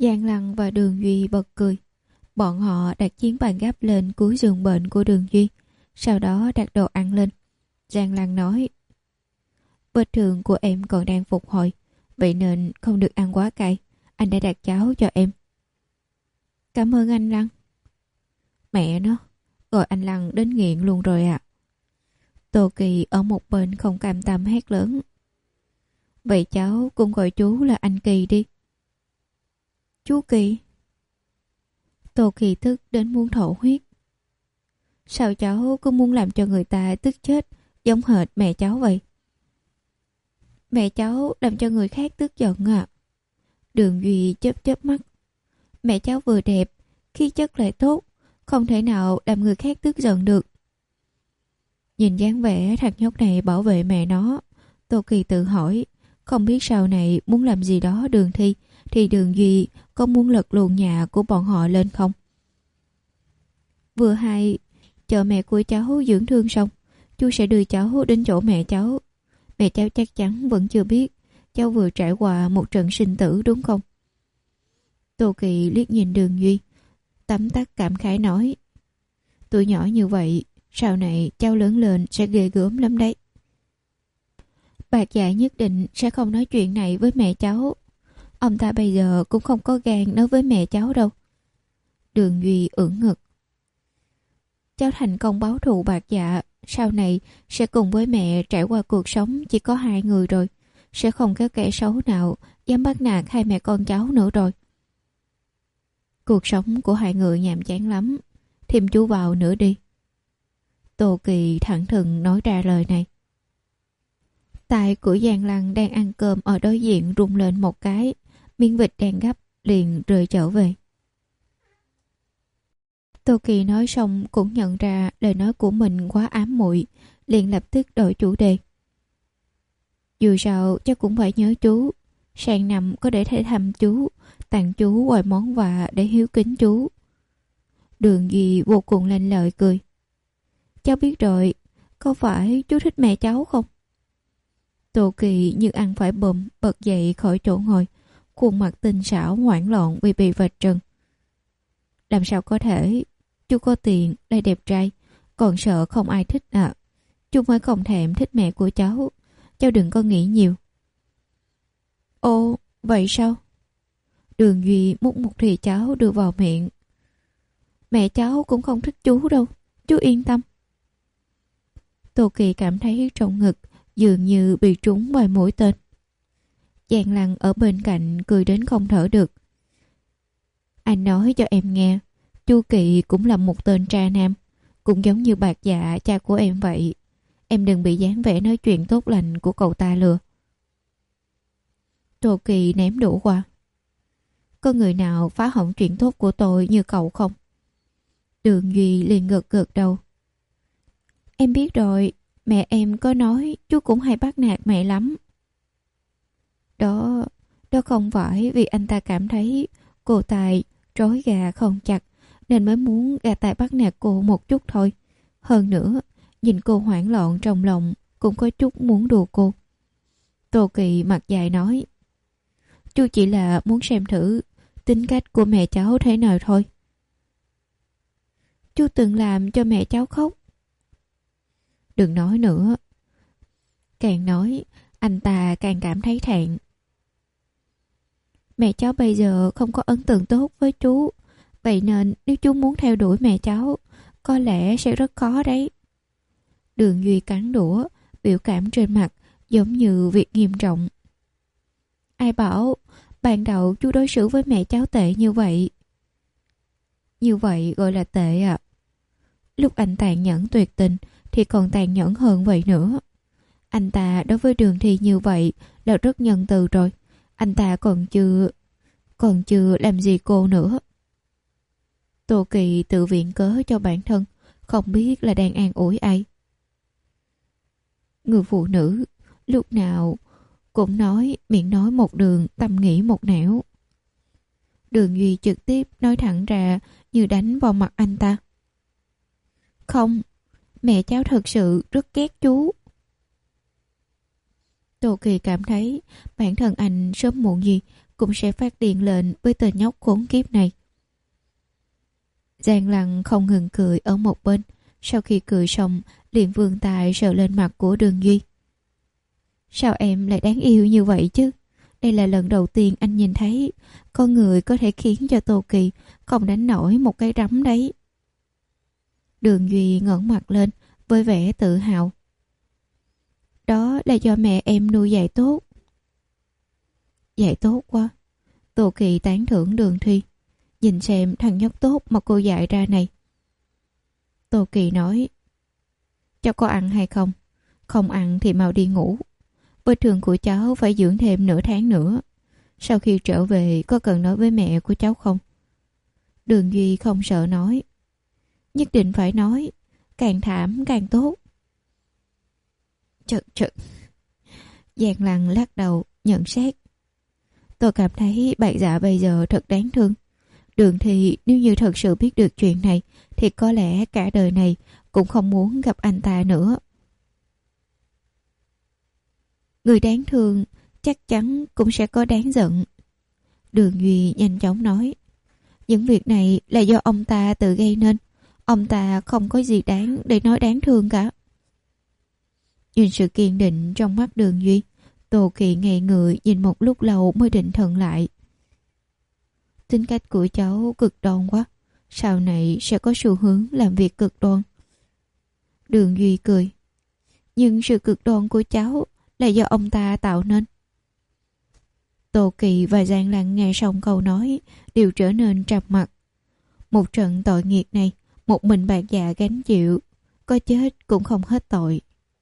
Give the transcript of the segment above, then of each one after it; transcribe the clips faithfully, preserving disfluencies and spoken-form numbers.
Giang Lăng và Đường Duy bật cười. Bọn họ đặt chiến bàn gấp lên cuối giường bệnh của Đường Duy, sau đó đặt đồ ăn lên. Giang Lăng nói: vết thương của em còn đang phục hồi, vậy nên không được ăn quá cay. Anh đã đặt cháo cho em. Cảm ơn anh Lăng. Mẹ nó, gọi anh Lăng đến nghiện luôn rồi ạ. À. Tô Kỳ ở một bên không cam tâm hét lớn: vậy cháu cũng gọi chú là anh Kỳ đi. Chú Kỳ? Tô Kỳ tức đến muốn thổ huyết. Sao cháu cứ muốn làm cho người ta tức chết, giống hệt mẹ cháu vậy? Mẹ cháu làm cho người khác tức giận à? Đường Duy chớp chớp mắt. Mẹ cháu vừa đẹp, khí chất lại tốt, không thể nào làm người khác tức giận được. Nhìn dáng vẻ thằng nhóc này bảo vệ mẹ nó, Tô Kỳ tự hỏi, không biết sau này muốn làm gì đó Đường Thi, thì Đường Duy có muốn lật luồng nhà của bọn họ lên không? Vừa hay chờ mẹ của cháu dưỡng thương xong, chú sẽ đưa cháu đến chỗ mẹ cháu. Mẹ cháu chắc chắn vẫn chưa biết cháu vừa trải qua một trận sinh tử đúng không? Tô Kỳ liếc nhìn Đường Duy, tấm tắc cảm khái nói: tuổi nhỏ như vậy, sau này cháu lớn lên sẽ ghê gớm lắm đấy. Bạc Dạ nhất định sẽ không nói chuyện này với mẹ cháu. Ông ta bây giờ cũng không có gan nói với mẹ cháu đâu. Đường Duy ưỡn ngực. Cháu thành công báo thù Bạc Dạ, sau này sẽ cùng với mẹ trải qua cuộc sống chỉ có hai người rồi. Sẽ không có kẻ xấu nào dám bắt nạt hai mẹ con cháu nữa rồi. Cuộc sống của hai người nhàm chán lắm, thêm chú vào nữa đi. Tô Kỳ thẳng thừng nói ra lời này. Tai của Giang Lăng đang ăn cơm ở đối diện rung lên một cái, miếng vịt đang gấp liền rơi trở về. Tô Kỳ nói xong cũng nhận ra lời nói của mình quá ám muội, liền lập tức đổi chủ đề. Dù sao chắc cũng phải nhớ chú, sang năm có để thể thăm chú, tặng chú vài món quà để hiếu kính chú. Đường Duy vô cùng lanh lợi cười. Cháu biết rồi, có phải chú thích mẹ cháu không? Tô Kỳ như ăn phải bùm bật dậy khỏi chỗ ngồi, khuôn mặt tinh xảo hoảng loạn vì bị vạch trần. Làm sao có thể, chú có tiền, lại đẹp trai, còn sợ không ai thích à? Chú mới không thèm thích mẹ của cháu, cháu đừng có nghĩ nhiều. Ồ, vậy sao? Đường Duy múc một thìa cháo đưa vào miệng. Mẹ cháu cũng không thích chú đâu, chú yên tâm. Tô Kỳ cảm thấy trong ngực dường như bị trúng vài mũi tên. Giang Lăng ở bên cạnh cười đến không thở được. Anh nói cho em nghe, chú Kỳ cũng là một tên tra nam, cũng giống như Bạc Dạ cha của em vậy. Em đừng bị dáng vẻ nói chuyện tốt lành của cậu ta lừa. Tô Kỳ ném đũa qua. Có người nào phá hỏng chuyện tốt của tôi như cậu không? Đường Duy liền gật gật đầu. Em biết rồi, mẹ em có nói chú cũng hay bắt nạt mẹ lắm. Đó, đó không phải vì anh ta cảm thấy cô Tài trói gà không chặt nên mới muốn gà Tài bắt nạt cô một chút thôi. Hơn nữa, nhìn cô hoảng loạn trong lòng cũng có chút muốn đùa cô. Tô Kỳ mặt dài nói: chú chỉ là muốn xem thử tính cách của mẹ cháu thế nào thôi. Chú từng làm cho mẹ cháu khóc. Đừng nói nữa. Càng nói, anh ta càng cảm thấy thẹn. Mẹ cháu bây giờ không có ấn tượng tốt với chú, vậy nên nếu chú muốn theo đuổi mẹ cháu, có lẽ sẽ rất khó đấy. Đường Duy cắn đũa, biểu cảm trên mặt giống như việc nghiêm trọng. Ai bảo ban đầu chú đối xử với mẹ cháu tệ như vậy? Như vậy gọi là tệ à? Lúc anh tàn nhẫn tuyệt tình thì còn tàn nhẫn hơn vậy nữa. Anh ta đối với Đường Thi như vậy là rất nhân từ rồi. Anh ta còn chưa Còn chưa làm gì cô nữa. Tô Kỳ tự viện cớ cho bản thân, không biết là đang an ủi ai. Người phụ nữ lúc nào cũng nói miệng nói một đường, tâm nghĩ một nẻo. Đường Duy trực tiếp nói thẳng ra như đánh vào mặt anh ta. Không, mẹ cháu thật sự rất ghét chú. Tô Kỳ cảm thấy bản thân anh sớm muộn gì cũng sẽ phát điên lên với tên nhóc khốn kiếp này. Giang Lăng không ngừng cười ở một bên. Sau khi cười xong, liền vươn tay sờ lên mặt của Đường Duy. Sao em lại đáng yêu như vậy chứ? Đây là lần đầu tiên anh nhìn thấy con người có thể khiến cho Tô Kỳ không đánh nổi một cái rắm đấy. Đường Duy ngẩng mặt lên với vẻ tự hào. Đó là do mẹ em nuôi dạy tốt. Dạy tốt quá. Tô Kỳ tán thưởng Đường Thi. Nhìn xem thằng nhóc tốt mà cô dạy ra này. Tô Kỳ nói, cháu có ăn hay không? Không ăn thì mau đi ngủ. Vết thương của cháu phải dưỡng thêm nửa tháng nữa. Sau khi trở về có cần nói với mẹ của cháu không? Đường Duy không sợ nói. Nhất định phải nói. Càng thảm càng tốt. Chật chật. Giang Lăng lắc đầu nhận xét. Tôi cảm thấy bạn dạ bây giờ thật đáng thương. Đường Thì nếu như thật sự biết được chuyện này thì có lẽ cả đời này cũng không muốn gặp anh ta nữa. Người đáng thương chắc chắn cũng sẽ có đáng giận. Đường Duy nhanh chóng nói. Những việc này là do ông ta tự gây nên. Ông ta không có gì đáng để nói đáng thương cả. Nhìn sự kiên định trong mắt Đường Duy, Tô Kỳ ngây người nhìn một lúc lâu mới định thần lại. Tính cách của cháu cực đoan quá. Sau này sẽ có xu hướng làm việc cực đoan. Đường Duy cười. Nhưng sự cực đoan của cháu là do ông ta tạo nên. Tô Kỳ và Giang Lăng nghe xong câu nói đều trở nên trầm mặc. Một trận tội nghiệt này một mình bạc dạ gánh chịu, có chết cũng không hết tội.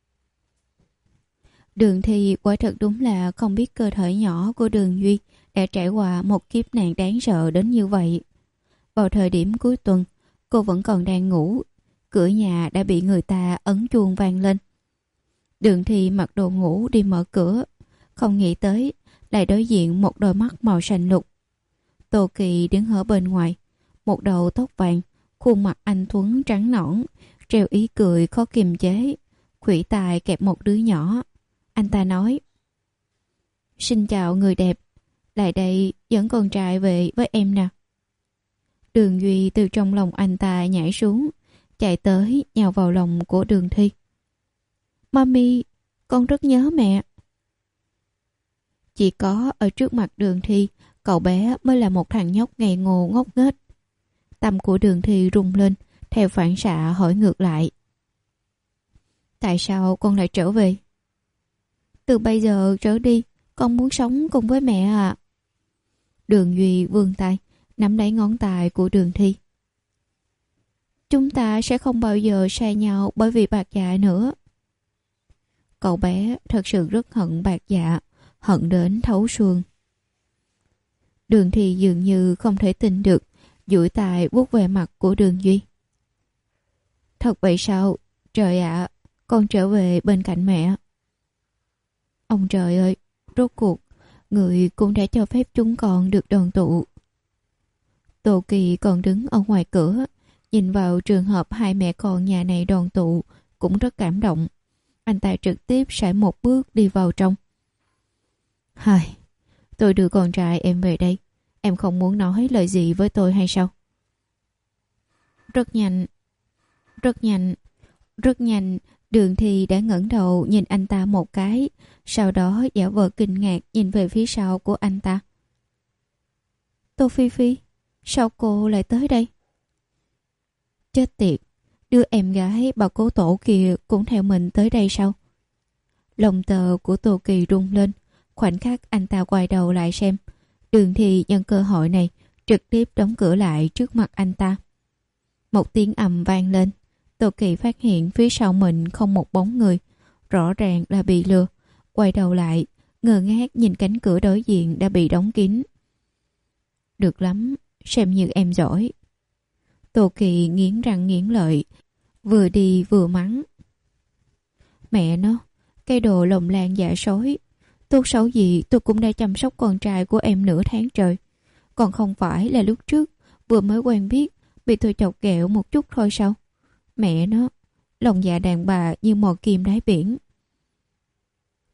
Đường Thi quả thật đúng là không biết cơ thể nhỏ của Đường Duy đã trải qua một kiếp nạn đáng sợ đến như vậy. Vào thời điểm cuối tuần, cô vẫn còn đang ngủ, cửa nhà đã bị người ta ấn chuông vang lên. Đường Thi mặc đồ ngủ đi mở cửa, không nghĩ tới lại đối diện một đôi mắt màu xanh lục. Tô Kỳ đứng ở bên ngoài, một đầu tóc vàng, khuôn mặt anh tuấn trắng nõn, treo ý cười khó kiềm chế, khuỷu tay kẹp một đứa nhỏ. Anh ta nói: Xin chào người đẹp, lại đây dẫn con trai về với em nè. Đường Duy từ trong lòng anh ta nhảy xuống, chạy tới nhào vào lòng của Đường Thi. Mami, con rất nhớ mẹ. Chỉ có ở trước mặt Đường Thi, cậu bé mới là một thằng nhóc ngây ngô ngốc nghếch. Tâm của Đường Thi rung lên, theo phản xạ hỏi ngược lại. Tại sao con lại trở về? Từ bây giờ trở đi, con muốn sống cùng với mẹ à. Đường Duy vươn tay, nắm lấy ngón tay của Đường Thi. Chúng ta sẽ không bao giờ xa nhau bởi vì bạc dạ nữa. Cậu bé thật sự rất hận bạc dạ, hận đến thấu xương. Đường Thi dường như không thể tin được, duỗi tay vuốt về mặt của Đường Duy. Thật vậy sao? Trời ạ, con trở về bên cạnh mẹ. Ông trời ơi, rốt cuộc, người cũng đã cho phép chúng con được đoàn tụ. Tô Kỳ còn đứng ở ngoài cửa, nhìn vào trường hợp hai mẹ con nhà này đoàn tụ, cũng rất cảm động. Anh ta trực tiếp sải một bước đi vào trong. Hài, tôi đưa con trai em về đây. Em không muốn nói lời gì với tôi hay sao? Rất nhanh, rất nhanh, rất nhanh, Đường Thi đã ngẩng đầu nhìn anh ta một cái, sau đó giả vờ kinh ngạc nhìn về phía sau của anh ta. Tô Phi Phi, sao cô lại tới đây? Chết tiệt, đứa em gái bà cố tổ kia cũng theo mình tới đây sao? Lòng tờ của Tô Kỳ rung lên, khoảnh khắc anh ta quay đầu lại xem. Đường Thi nhân cơ hội này trực tiếp đóng cửa lại trước mặt anh ta. Một tiếng ầm vang lên, Tô Kỳ phát hiện phía sau mình không một bóng người, rõ ràng là bị lừa. Quay đầu lại, ngơ ngác nhìn cánh cửa đối diện đã bị đóng kín. Được lắm, xem như em giỏi. Tô Kỳ nghiến răng nghiến lợi, vừa đi vừa mắng. Mẹ nó, cái đồ lồng lan dạ sói. Tốt xấu gì tôi cũng đã chăm sóc con trai của em nửa tháng trời. Còn không phải là lúc trước vừa mới quen biết bị tôi chọc ghẹo một chút thôi sao? Mẹ nó, lòng dạ đàn bà như mò kim đáy biển.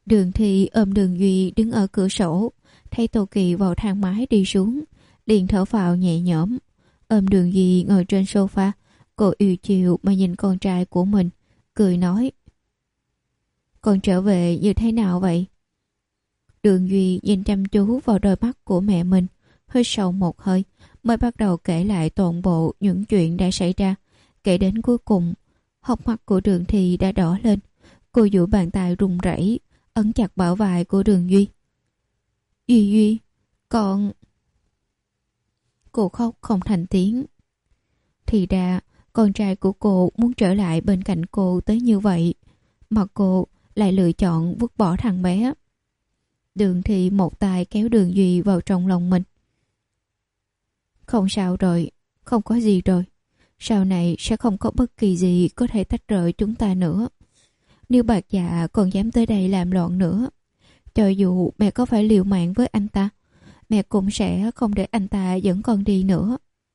Đường Thi ôm Đường Duy đứng ở cửa sổ, thấy Tô Kỳ vào thang máy đi xuống, liền thở phào nhẹ nhõm. Ôm Đường Duy ngồi trên sofa, cô yêu chiều mà nhìn con trai của mình, cười nói: Con trở về như thế nào vậy? Đường Duy nhìn chăm chú vào đôi mắt của mẹ mình, hít sâu một hơi, mới bắt đầu kể lại toàn bộ những chuyện đã xảy ra. Kể đến cuối cùng, hốc mắt của Đường Thi đã đỏ lên. Cô duỗi bàn tay run rẩy, ấn chặt bả vai của Đường Duy. Duy Duy, con... Cô khóc không thành tiếng. Thì ra, con trai của cô muốn trở lại bên cạnh cô tới như vậy, mà cô lại lựa chọn vứt bỏ thằng bé. Đường Thi một tay kéo Đường Duy vào trong lòng mình. Không sao rồi, không có gì rồi. Sau này sẽ không có bất kỳ gì có thể tách rời chúng ta nữa. Nếu Bạc Dạ còn dám tới đây làm loạn nữa, cho dù mẹ có phải liều mạng với anh ta, mẹ cũng sẽ không để anh ta dẫn con đi nữa.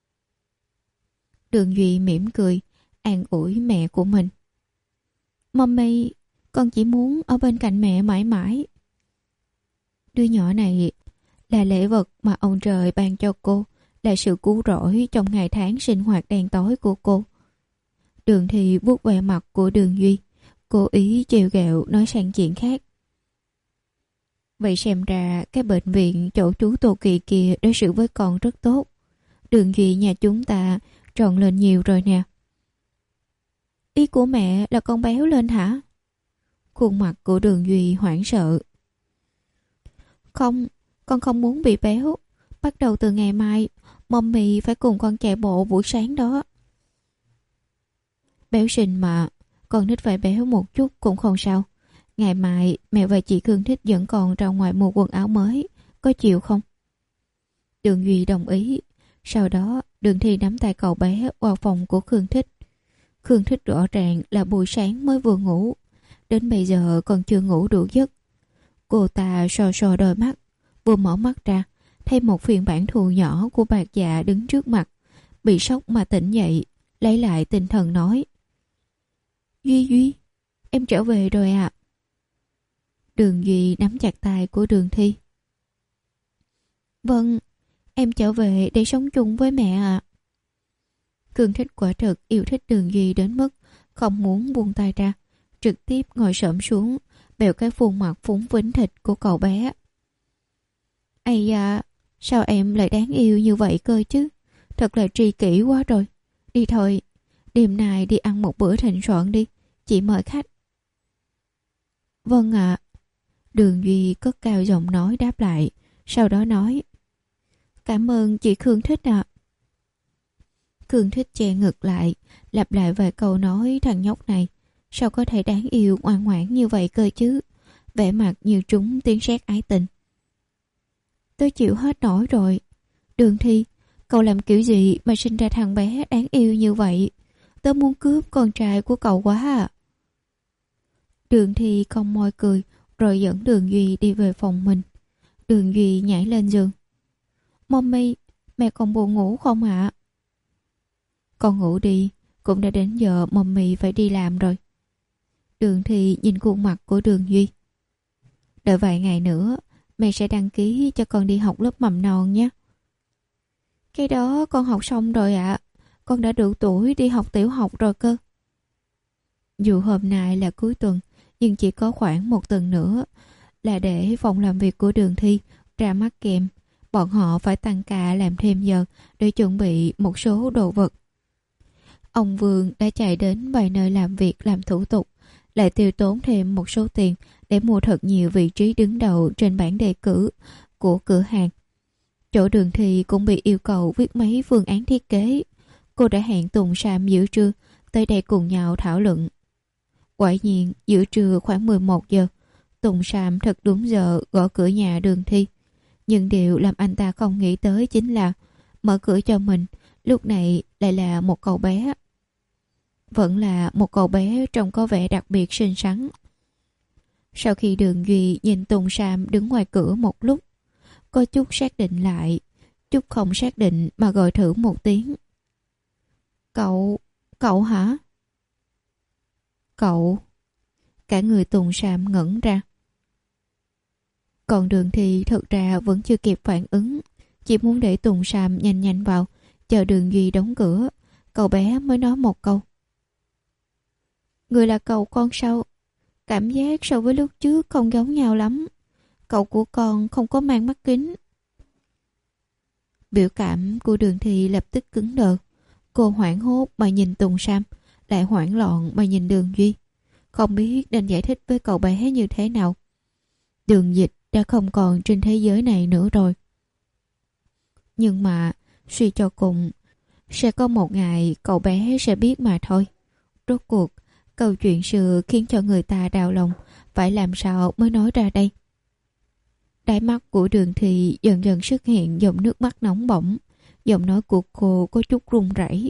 Đường Duy mỉm cười, an ủi mẹ của mình. Mommy, con chỉ muốn ở bên cạnh mẹ mãi mãi. Đứa nhỏ này là lễ vật mà ông trời ban cho cô, là sự cứu rỗi trong ngày tháng sinh hoạt đen tối của cô. Đường Thi vuốt ve mặt của Đường Duy, cố ý trêu ghẹo nói sang chuyện khác. Vậy xem ra cái bệnh viện chỗ chú Tô Kỳ kia đối xử với con rất tốt. Đường Duy nhà chúng ta tròn lên nhiều rồi nè. Ý của mẹ là con béo lên hả? Khuôn mặt của Đường Duy hoảng sợ. Không, con không muốn bị béo. Bắt đầu từ ngày mai, mommy phải cùng con chạy bộ buổi sáng đó. Béo sinh mà, con nít phải béo một chút cũng không sao. Ngày mai mẹ và chị Khương Thích dẫn con ra ngoài mua quần áo mới, có chịu không? Đường Duy đồng ý. Sau đó Đường Thi nắm tay cậu bé vào phòng của Khương Thích. Khương Thích rõ ràng là buổi sáng mới vừa ngủ, đến bây giờ còn chưa ngủ đủ giấc. Cô ta sò sò đôi mắt, vừa mở mắt ra thấy một phiên bản thù nhỏ của Bạc Dạ đứng trước mặt, bị sốc mà tỉnh dậy, lấy lại tinh thần nói: Duy Duy, em trở về rồi ạ. À. Đường Duy nắm chặt tay của Đường Thi. Vâng, em trở về để sống chung với mẹ ạ. À. Khương Thích quả thực yêu thích Đường Duy đến mức không muốn buông tay ra, trực tiếp ngồi xổm xuống, bèo cái khuôn mặt phúng vính thịt của cậu bé. Ây da, sao em lại đáng yêu như vậy cơ chứ? Thật là tri kỷ quá rồi. Đi thôi, đêm nay đi ăn một bữa thịnh soạn đi, chị mời khách. Vâng ạ. À. Đường Duy cất cao giọng nói đáp lại, sau đó nói: Cảm ơn chị Khương Thích ạ. À. Khương Thích che ngực lại, lặp lại vài câu nói thằng nhóc này sao có thể đáng yêu ngoan ngoãn như vậy cơ chứ, vẻ mặt như trúng tiếng sét ái tình. Tôi chịu hết nổi rồi. Đường Thi, cậu làm kiểu gì mà sinh ra thằng bé đáng yêu như vậy? Tớ muốn cướp con trai của cậu quá à. Đường Thi cong môi cười, rồi dẫn Đường Duy đi về phòng mình. Đường Duy nhảy lên giường. Mommy, mẹ còn buồn ngủ không ạ? À? Con ngủ đi, cũng đã đến giờ mommy phải đi làm rồi. Đường Thi nhìn khuôn mặt của Đường Duy. Đợi vài ngày nữa, mẹ sẽ đăng ký cho con đi học lớp mầm non nhé. Cái đó con học xong rồi ạ. À. Con đã đủ tuổi đi học tiểu học rồi cơ. Dù hôm nay là cuối tuần, nhưng chỉ có khoảng một tuần nữa là để phòng làm việc của Đường Thi ra mắt kèm. Bọn họ phải tăng ca làm thêm giờ để chuẩn bị một số đồ vật. Ông Vương đã chạy đến vài nơi làm việc làm thủ tục, lại tiêu tốn thêm một số tiền để mua thật nhiều vị trí đứng đầu trên bảng đề cử của cửa hàng. Chỗ Đường Thi cũng bị yêu cầu viết mấy phương án thiết kế. Cô đã hẹn Tùng Sam giữa trưa tới đây cùng nhau thảo luận. Quả nhiên giữa trưa khoảng mười một giờ, Tùng Sam thật đúng giờ gõ cửa nhà Đường Thi. Nhưng điều làm anh ta không nghĩ tới chính là mở cửa cho mình lúc này lại là một cậu bé. Vẫn là một cậu bé trông có vẻ đặc biệt xinh xắn. Sau khi Đường Duy nhìn Tùng Sam đứng ngoài cửa một lúc, có chút xác định lại, chút không xác định mà gọi thử một tiếng. Cậu, cậu hả? Cậu. Cả người Tùng Sam ngẩn ra. Còn Đường thì thật ra vẫn chưa kịp phản ứng, chỉ muốn để Tùng Sam nhanh nhanh vào, chờ Đường Duy đóng cửa. Cậu bé mới nói một câu: người là cậu con sao? Cảm giác so với lúc trước không giống nhau lắm. Cậu của con không có mang mắt kính. Biểu cảm của Đường Thi lập tức cứng đờ. Cô hoảng hốt mà nhìn Tùng Sam, lại hoảng loạn mà nhìn Đường Duy, không biết nên giải thích với cậu bé như thế nào. Đường Dịch đã không còn trên thế giới này nữa rồi. Nhưng mà suy cho cùng, sẽ có một ngày cậu bé sẽ biết mà thôi. Rốt cuộc, câu chuyện xưa khiến cho người ta đau lòng, phải làm sao mới nói ra đây? Đáy mắt của Đường Thì dần dần xuất hiện dòng nước mắt nóng bỏng. Giọng nói của cô có chút run rẩy.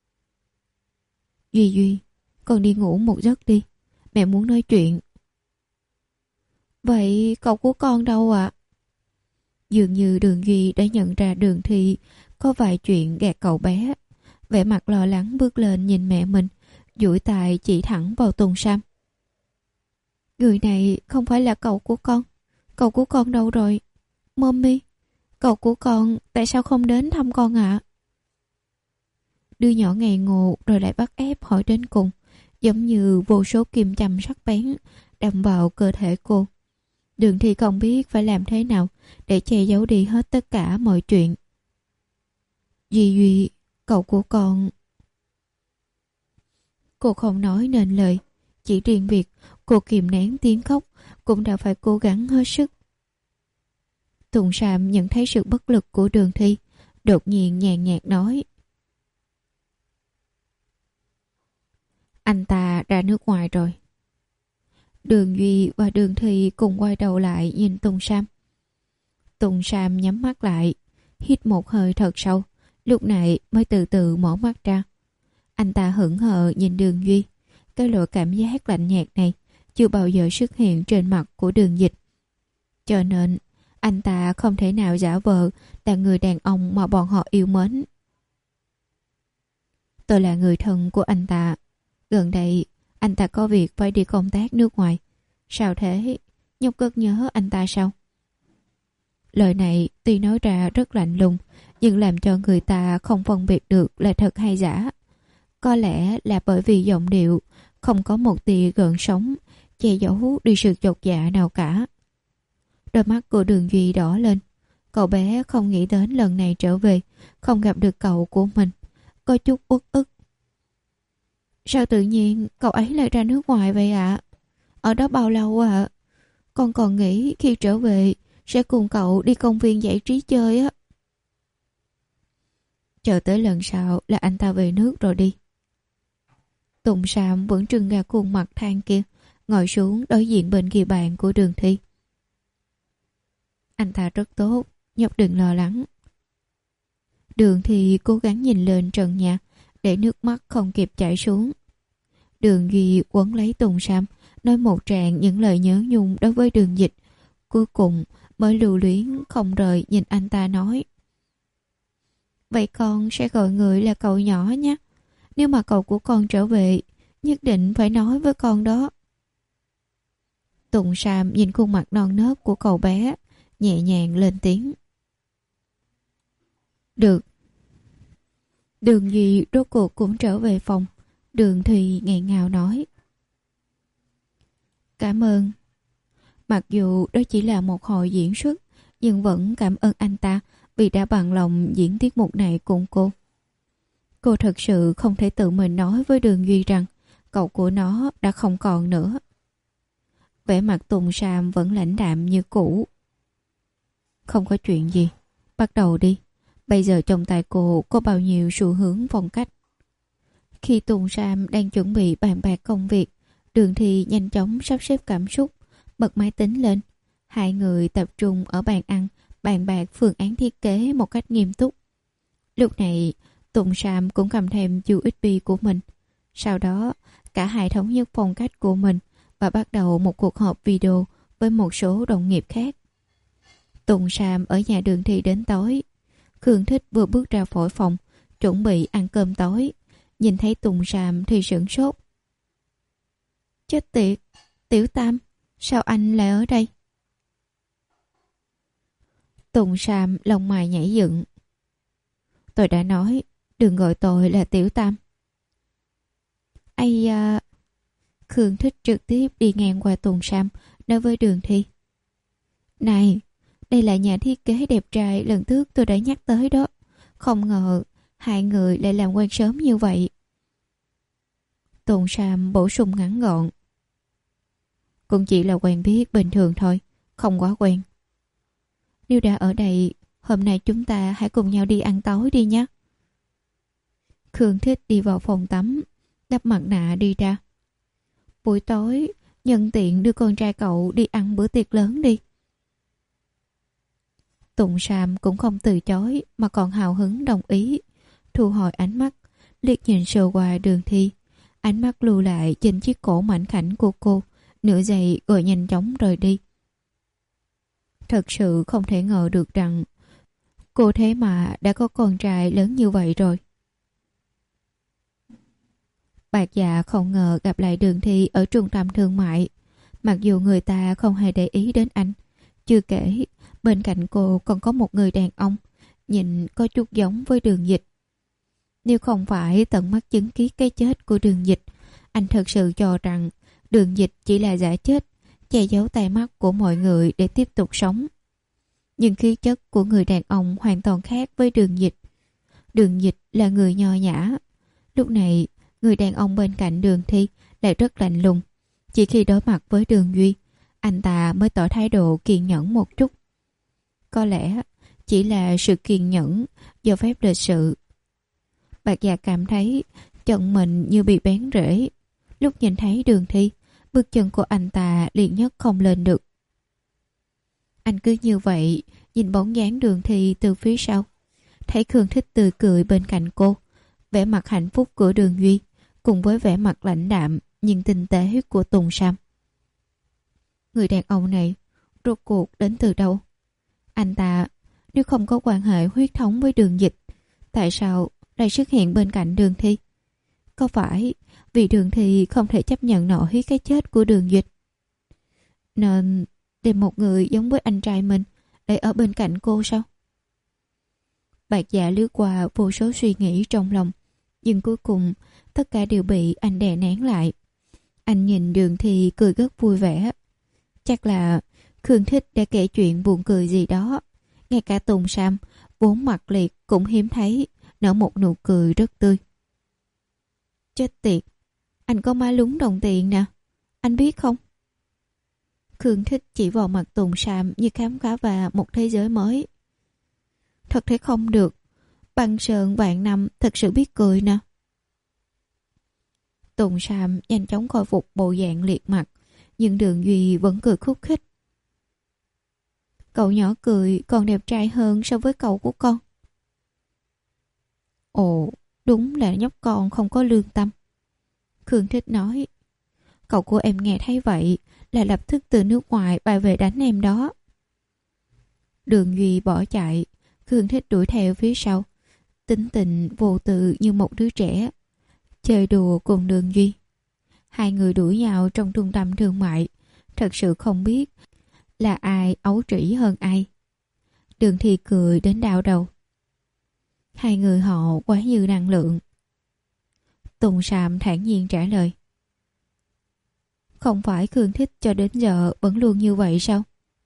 Duy Duy, con đi ngủ một giấc đi, mẹ muốn nói chuyện. Vậy cậu của con đâu ạ? À? Dường như Đường Duy đã nhận ra Đường Thì có vài chuyện gạt cậu bé. Vẻ mặt lo lắng bước lên nhìn mẹ mình, duỗi tay chỉ thẳng vào Tùng Sam. Người này không phải là cậu của con. Cậu của con đâu rồi? Mommy, cậu của con tại sao không đến thăm con ạ? À? Đứa nhỏ ngây ngô rồi lại bắt ép hỏi đến cùng, giống như vô số kim châm sắc bén đâm vào cơ thể cô. Đường Thì không biết phải làm thế nào để che giấu đi hết tất cả mọi chuyện. Duy Duy, cậu của con... Cô không nói nên lời, chỉ riêng việc cô kìm nén tiếng khóc cũng đã phải cố gắng hết sức. Tùng Sam nhận thấy sự bất lực của Đường Thi, đột nhiên nhàn nhạt nói: anh ta ra nước ngoài rồi. Đường Duy và Đường Thi cùng quay đầu lại nhìn Tùng Sam. Tùng Sam nhắm mắt lại, hít một hơi thật sâu, lúc này mới từ từ mở mắt ra. Anh ta hững hờ nhìn Đường Duy. Cái loại cảm giác lạnh nhạt này chưa bao giờ xuất hiện trên mặt của Đường Dịch. Cho nên anh ta không thể nào giả vờ là người đàn ông mà bọn họ yêu mến. Tôi là người thân của anh ta. Gần đây anh ta có việc phải đi công tác nước ngoài. Sao thế? Nhóc cất nhớ anh ta sao? Lời này tuy nói ra rất lạnh lùng, nhưng làm cho người ta không phân biệt được là thật hay giả. Có lẽ là bởi vì giọng điệu không có một tia gợn sóng che giấu đi sự chột dạ nào cả. Đôi mắt của Đường Duy đỏ lên. Cậu bé không nghĩ đến lần này trở về không gặp được cậu của mình, có chút uất ức. Sao tự nhiên cậu ấy lại ra nước ngoài vậy ạ? À? Ở đó bao lâu ạ? À? Con còn nghĩ khi trở về sẽ cùng cậu đi công viên giải trí chơi á. Chờ tới lần sau là anh ta về nước rồi đi. Tùng Sam vẫn trưng ra khuôn mặt than kia, ngồi xuống đối diện bên kia bàn của Đường Thi. Anh ta rất tốt, nhóc đừng lo lắng. Đường Thi cố gắng nhìn lên trần nhà để nước mắt không kịp chảy xuống. Đường Duy quấn lấy Tùng Sam, nói một tràng những lời nhớ nhung đối với Đường Dịch. Cuối cùng mới lưu luyến không rời nhìn anh ta nói: vậy con sẽ gọi người là cậu nhỏ nhé. Nếu mà cậu của con trở về, nhất định phải nói với con đó. Tùng Sam nhìn khuôn mặt non nớt của cậu bé, nhẹ nhàng lên tiếng: được. Đường Duy rốt cuộc cũng trở về phòng. Đường Thùy nghẹn ngào nói: cảm ơn. Mặc dù đó chỉ là một hồi diễn xuất, nhưng vẫn cảm ơn anh ta vì đã bằng lòng diễn tiết mục này cùng cô. Cô thật sự không thể tự mình nói với Đường Duy rằng cậu của nó đã không còn nữa. Vẻ mặt Tùng Sam vẫn lãnh đạm như cũ. Không có chuyện gì, bắt đầu đi. Bây giờ trong tay cô có bao nhiêu xu hướng phong cách. Khi Tùng Sam đang chuẩn bị bàn bạc công việc, Đường Thi nhanh chóng sắp xếp cảm xúc, bật máy tính lên. Hai người tập trung ở bàn ăn, bàn bạc phương án thiết kế một cách nghiêm túc. Lúc này, Tùng Sam cũng cầm thêm u ét bê của mình. Sau đó, cả hai thống nhất phong cách của mình và bắt đầu một cuộc họp video với một số đồng nghiệp khác. Tùng Sam ở nhà Đường Thi đến tối. Khương Thích vừa bước ra khỏi phòng, chuẩn bị ăn cơm tối. Nhìn thấy Tùng Sam thì sửng sốt. Chết tiệt, Tiểu Tam, sao anh lại ở đây? Tùng Sam lông mày nhảy dựng. Tôi đã nói, đừng gọi tôi là Tiểu Tam. Ây à... Khương Thích trực tiếp đi ngang qua Tùng Sam, nói với Đường Thi. Này, đây là nhà thiết kế đẹp trai lần trước tôi đã nhắc tới đó. Không ngờ hai người lại làm quen sớm như vậy. Tùng Sam bổ sung ngắn gọn. Cũng chỉ là quen biết bình thường thôi, không quá quen. Nếu đã ở đây, hôm nay chúng ta hãy cùng nhau đi ăn tối đi nhé. Khương Thích đi vào phòng tắm, đắp mặt nạ đi ra. Buổi tối, nhân tiện đưa con trai cậu đi ăn bữa tiệc lớn đi. Tùng Sam cũng không từ chối mà còn hào hứng đồng ý. Thu hồi ánh mắt, liếc nhìn sờ qua Đường Thi. Ánh mắt lưu lại trên chiếc cổ mảnh khảnh của cô, nửa giây rồi nhanh chóng rời đi. Thật sự không thể ngờ được rằng cô thế mà đã có con trai lớn như vậy rồi. Bạc Dạ không ngờ gặp lại Đường Thi ở trung tâm thương mại. Mặc dù người ta không hề để ý đến anh, chưa kể bên cạnh cô còn có một người đàn ông nhìn có chút giống với Đường Dịch. Nếu không phải tận mắt chứng kiến cái chết của Đường Dịch, anh thật sự cho rằng Đường Dịch chỉ là giả chết, che giấu tai mắt của mọi người để tiếp tục sống. Nhưng khí chất của người đàn ông hoàn toàn khác với Đường Dịch. Đường Dịch là người nho nhã. Lúc này, người đàn ông bên cạnh Đường Thi lại rất lạnh lùng. Chỉ khi đối mặt với Đường Duy, anh ta mới tỏ thái độ kiên nhẫn một chút. Có lẽ chỉ là sự kiên nhẫn do phép lịch sự. Bạc Dạ cảm thấy chân mình như bị bén rễ. Lúc nhìn thấy Đường Thi, bước chân của anh ta liền nhấc không lên được. Anh cứ như vậy nhìn bóng dáng Đường Thi từ phía sau. Thấy Khương Thích tươi cười bên cạnh cô, vẻ mặt hạnh phúc của Đường Duy cùng với vẻ mặt lãnh đạm nhưng tinh tế của Tùng Sam. Người đàn ông này rốt cuộc đến từ đâu? Anh ta nếu không có quan hệ huyết thống với Đường Dịch, tại sao lại xuất hiện bên cạnh Đường Thi? Có phải vì Đường Thi không thể chấp nhận nổi cái chết của Đường Dịch, nên tìm một người giống với anh trai mình để ở bên cạnh cô sao? Bạc Dạ lướt qua vô số suy nghĩ trong lòng, nhưng cuối cùng tất cả đều bị anh đè nén lại. Anh nhìn Đường Thi cười rất vui vẻ. Chắc là Khương Thích đã kể chuyện buồn cười gì đó. Ngay cả Tùng Sam vốn mặt liệt cũng hiếm thấy nở một nụ cười rất tươi. Chết tiệt, anh có má lúng đồng tiền nè, anh biết không? Khương Thích chỉ vào mặt Tùng Sam như khám phá vào một thế giới mới. Thật thế không được, băng sơn vạn năm thật sự biết cười nè. Tùng Sam nhanh chóng khôi phục bộ dạng liệt mặt, nhưng Đường Duy vẫn cười khúc khích. Cậu nhỏ cười còn đẹp trai hơn so với cậu của con. Ồ, đúng là nhóc con không có lương tâm. Khương Thích nói. Cậu của em nghe thấy vậy là lập tức từ nước ngoài bay về đánh em đó. Đường Duy bỏ chạy, Khương Thích đuổi theo phía sau, tính tình vô tư như một đứa trẻ, chơi đùa cùng Đường Duy. Hai người đuổi nhau trong trung tâm thương mại, thật sự không biết là ai ấu trĩ hơn ai. Đường Thi cười đến đau đầu. Hai người họ quá như năng lượng. Tùng Sam thản nhiên trả lời. Không phải Khương Thích cho đến giờ vẫn luôn như vậy sao?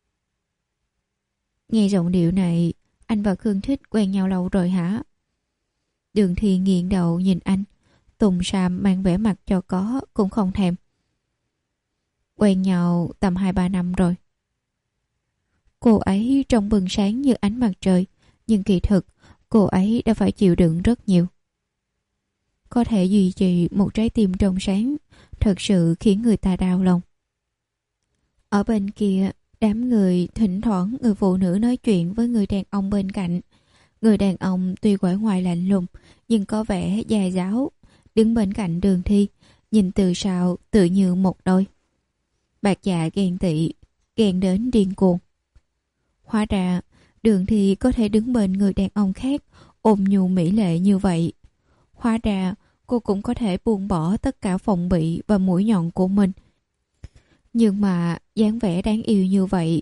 Nghe giọng điệu này, anh và Khương Thích quen nhau lâu rồi hả? Đường Thi nghiêng đầu nhìn anh. Tùng Sam mang vẻ mặt cho có cũng không thèm. Quen nhau tầm hai ba năm rồi. Cô ấy trông bừng sáng như ánh mặt trời, nhưng kỳ thực cô ấy đã phải chịu đựng rất nhiều. Có thể duy trì một trái tim trong sáng thật sự khiến người ta đau lòng. Ở bên kia, đám người thỉnh thoảng người phụ nữ nói chuyện với người đàn ông bên cạnh. Người đàn ông tuy quải ngoài lạnh lùng nhưng có vẻ già giáo, đứng bên cạnh Đường Thi, nhìn từ sau tự như một đôi. Bạc Dạ ghen tị, ghen đến điên cuồng. Hóa ra Đường Thi có thể đứng bên người đàn ông khác ôm nhu mỹ lệ như vậy. Hóa ra cô cũng có thể buông bỏ tất cả phòng bị và mũi nhọn của mình. Nhưng mà dáng vẻ đáng yêu như vậy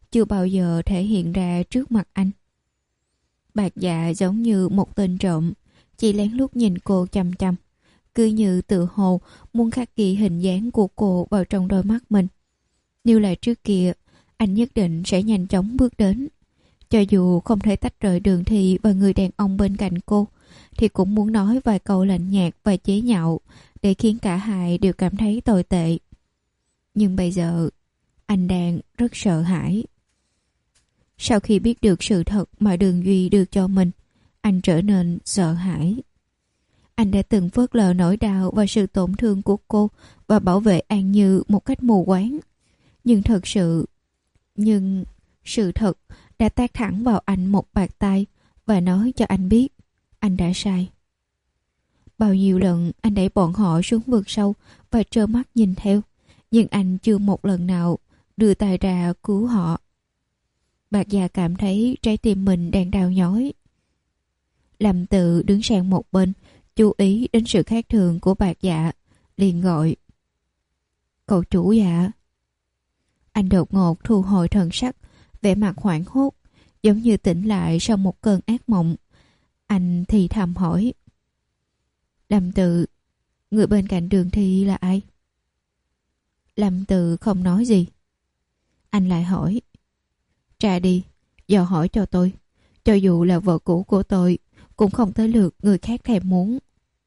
chưa bao giờ thể hiện ra trước mặt anh. Bạc Dạ giống như một tên trộm, chỉ lén lút nhìn cô chằm chằm, cứ như tự hồ muốn khắc ghi hình dáng của cô vào trong đôi mắt mình. Nếu là trước kia, anh nhất định sẽ nhanh chóng bước đến. Cho dù không thể tách rời Đường Thi và người đàn ông bên cạnh cô, thì cũng muốn nói vài câu lạnh nhạt và chế nhạo để khiến cả hai đều cảm thấy tồi tệ. Nhưng bây giờ, anh đang rất sợ hãi. Sau khi biết được sự thật mà Đường Duy đưa cho mình, anh trở nên sợ hãi. Anh đã từng phớt lờ nỗi đau và sự tổn thương của cô và bảo vệ An Như một cách mù quáng. Nhưng thật sự, nhưng sự thật đã tát thẳng vào anh một bạt tai và nói cho anh biết anh đã sai. Bao nhiêu lần anh đẩy bọn họ xuống vực sâu và trơ mắt nhìn theo, nhưng anh chưa một lần nào đưa tay ra cứu họ. Bạc Dạ cảm thấy trái tim mình đang đau nhói. Lâm Tự đứng sang một bên, chú ý đến sự khác thường của Bạc Dạ, liền gọi: "Cậu chủ Dạ." Anh đột ngột thu hồi thần sắc, vẻ mặt hoảng hốt, giống như tỉnh lại sau một cơn ác mộng. Anh thì thầm hỏi: "Lâm Tự, người bên cạnh Đường Thi là ai?" Lâm Tự không nói gì. Anh lại hỏi: "Trả đi, dò hỏi cho tôi. Cho dù là vợ cũ của tôi, cũng không tới lượt người khác thèm muốn."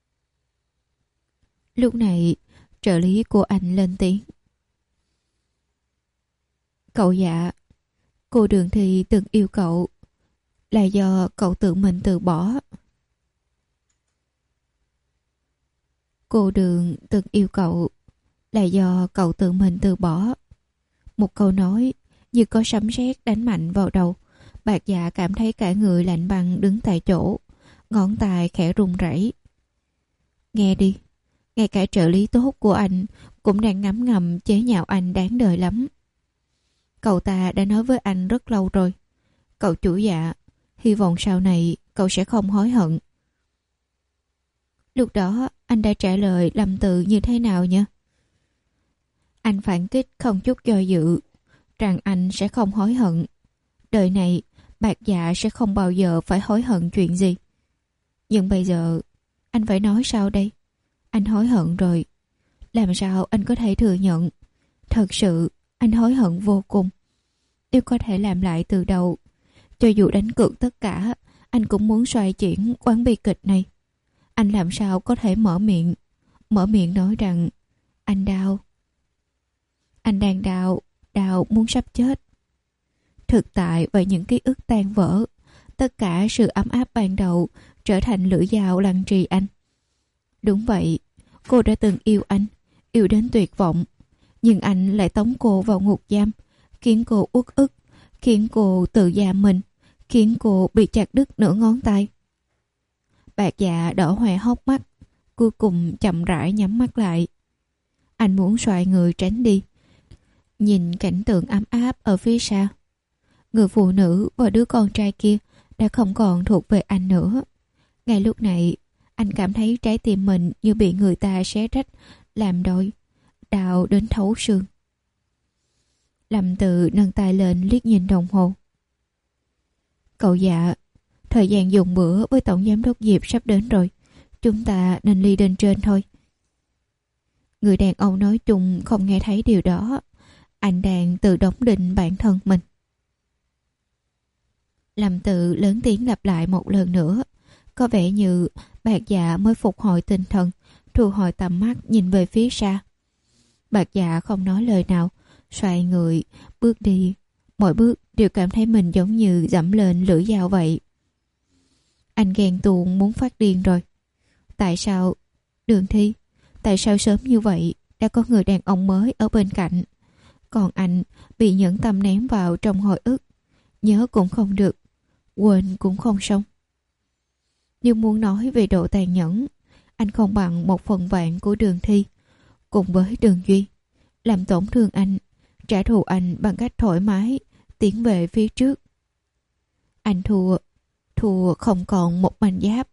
Lúc này, trợ lý của anh lên tiếng: "Cậu Dạ, cô Đường Thi từng yêu cậu, là do cậu tự mình từ bỏ." Cô Đường từng yêu cậu, là do cậu tự mình từ bỏ. Một câu nói như có sấm sét đánh mạnh vào đầu. Bạc Dạ cảm thấy cả người lạnh băng đứng tại chỗ, ngón tay khẽ run rẩy. Nghe đi, ngay cả trợ lý tốt của anh cũng đang ngấm ngầm chế nhạo anh đáng đời lắm. Cậu ta đã nói với anh rất lâu rồi: "Cậu chủ Dạ, hy vọng sau này cậu sẽ không hối hận." Lúc đó anh đã trả lời Lâm Tự như thế nào nhỉ? Anh phản kích không chút do dự rằng anh sẽ không hối hận. Đời này Bạc Dạ sẽ không bao giờ phải hối hận chuyện gì. Nhưng bây giờ anh phải nói sao đây? Anh hối hận rồi. Làm sao anh có thể thừa nhận? Thật sự anh hối hận vô cùng. Nếu có thể làm lại từ đầu, cho dù đánh cược tất cả, anh cũng muốn xoay chuyển quán bi kịch này. Anh làm sao có thể mở miệng Mở miệng nói rằng anh đau. Anh đang đau, đau muốn sắp chết. Thực tại và những ký ức tan vỡ, tất cả sự ấm áp ban đầu trở thành lưỡi dao lăng trì anh. Đúng vậy, cô đã từng yêu anh, yêu đến tuyệt vọng. Nhưng anh lại tống cô vào ngục giam, khiến cô uất ức, khiến cô tự giam mình, khiến cô bị chặt đứt nửa ngón tay. Bạc Dạ đỏ hoe hốc mắt, cuối cùng chậm rãi nhắm mắt lại. Anh muốn xoay người tránh đi, nhìn cảnh tượng ấm áp ở phía sau. Người phụ nữ và đứa con trai kia đã không còn thuộc về anh nữa. Ngay lúc này, anh cảm thấy trái tim mình như bị người ta xé rách làm đôi, đau đến thấu xương. Lâm Tự nâng tay lên liếc nhìn đồng hồ. Cậu Dạ, thời gian dùng bữa với tổng giám đốc Diệp sắp đến rồi. Chúng ta nên ly lên trên thôi. Người đàn ông nói chung không nghe thấy điều đó. Anh đang tự đóng định bản thân mình. Lâm Tự lớn tiếng lặp lại một lần nữa. Có vẻ như Bạc Dạ mới phục hồi tinh thần, thu hồi tầm mắt nhìn về phía xa. Bạc Dạ không nói lời nào, xoay người, bước đi. Mỗi bước đều cảm thấy mình giống như dẫm lên lưỡi dao vậy. Anh ghen tuông muốn phát điên rồi. Tại sao, Đường Thi, tại sao sớm như vậy đã có người đàn ông mới ở bên cạnh? Còn anh bị nhẫn tâm ném vào trong hồi ức. Nhớ cũng không được, quên cũng không xong. Nhưng muốn nói về độ tàn nhẫn, anh không bằng một phần vạn của Đường Thi cùng với Đường Duy, làm tổn thương anh, trả thù anh bằng cách thoải mái tiến về phía trước. Anh thua, thua không còn một mảnh giáp.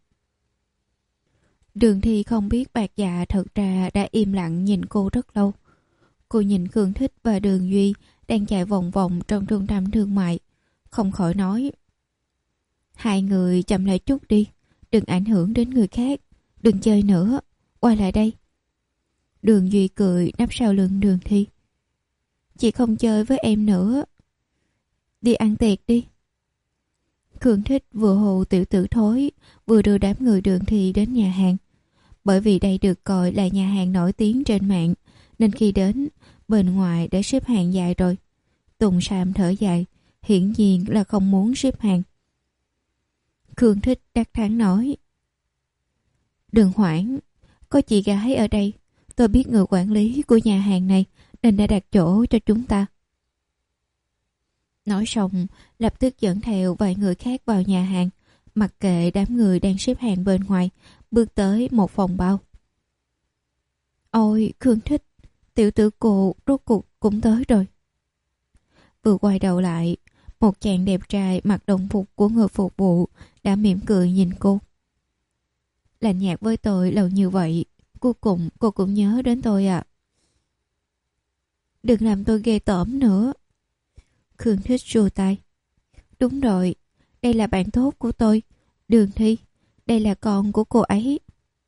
Đường Thi không biết Bạc Dạ thật ra đã im lặng nhìn cô rất lâu. Cô nhìn Khương Thích và Đường Duy đang chạy vòng vòng trong trung tâm thương mại, không khỏi nói: hai người chậm lại chút đi, đừng ảnh hưởng đến người khác, đừng chơi nữa, quay lại đây. Đường Duy cười nấp sau lưng Đường Thi: chị không chơi với em nữa, đi ăn tiệc đi. Khương Thích vừa hù tiểu tử thối, vừa đưa đám người Đường Thi đến nhà hàng. Bởi vì đây được coi là nhà hàng nổi tiếng trên mạng, nên khi đến, bên ngoài đã xếp hàng dài rồi. Tùng Sam thở dài, hiển nhiên là không muốn xếp hàng. Khương Thích đắc thắng nói: đừng hoảng, có chị gái ở đây, tôi biết người quản lý của nhà hàng này nên đã đặt chỗ cho chúng ta. Nói xong, lập tức dẫn theo vài người khác vào nhà hàng, mặc kệ đám người đang xếp hàng bên ngoài, bước tới một phòng bao. Ôi, Khương Thích, tiểu tử cô rốt cuộc cũng tới rồi. Vừa quay đầu lại, một chàng đẹp trai mặc đồng phục của người phục vụ đã mỉm cười nhìn cô. Lạnh nhạt với tôi lâu như vậy, cuối cùng cô cũng nhớ đến tôi à? Đừng làm tôi ghê tởm nữa. Khương Thích xua tay. Đúng rồi, đây là bạn tốt của tôi, Đường Thi, đây là con của cô ấy.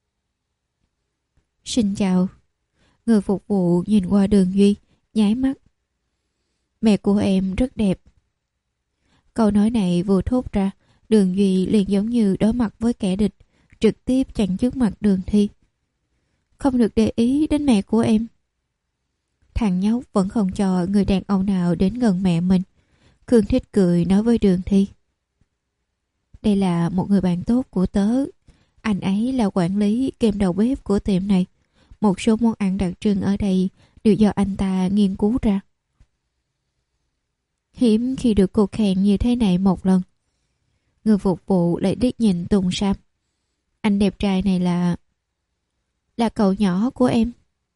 Xin chào. Người phục vụ nhìn qua Đường Duy, nháy mắt. Mẹ của em rất đẹp. Câu nói này vừa thốt ra, Đường Duy liền giống như đối mặt với kẻ địch, trực tiếp chặn trước mặt Đường Thi. Không được để ý đến mẹ của em. Thằng nhóc vẫn không cho người đàn ông nào đến gần mẹ mình. Khương Thích cười nói với Đường Thi. Đây là một người bạn tốt của tớ. Anh ấy là quản lý kiêm đầu bếp của tiệm này. Một số món ăn đặc trưng ở đây đều do anh ta nghiên cứu ra. Hiếm khi được cô khen như thế này một lần. Người phục vụ lại liếc nhìn Tùng Sam. Anh đẹp trai này là... là cậu nhỏ của em.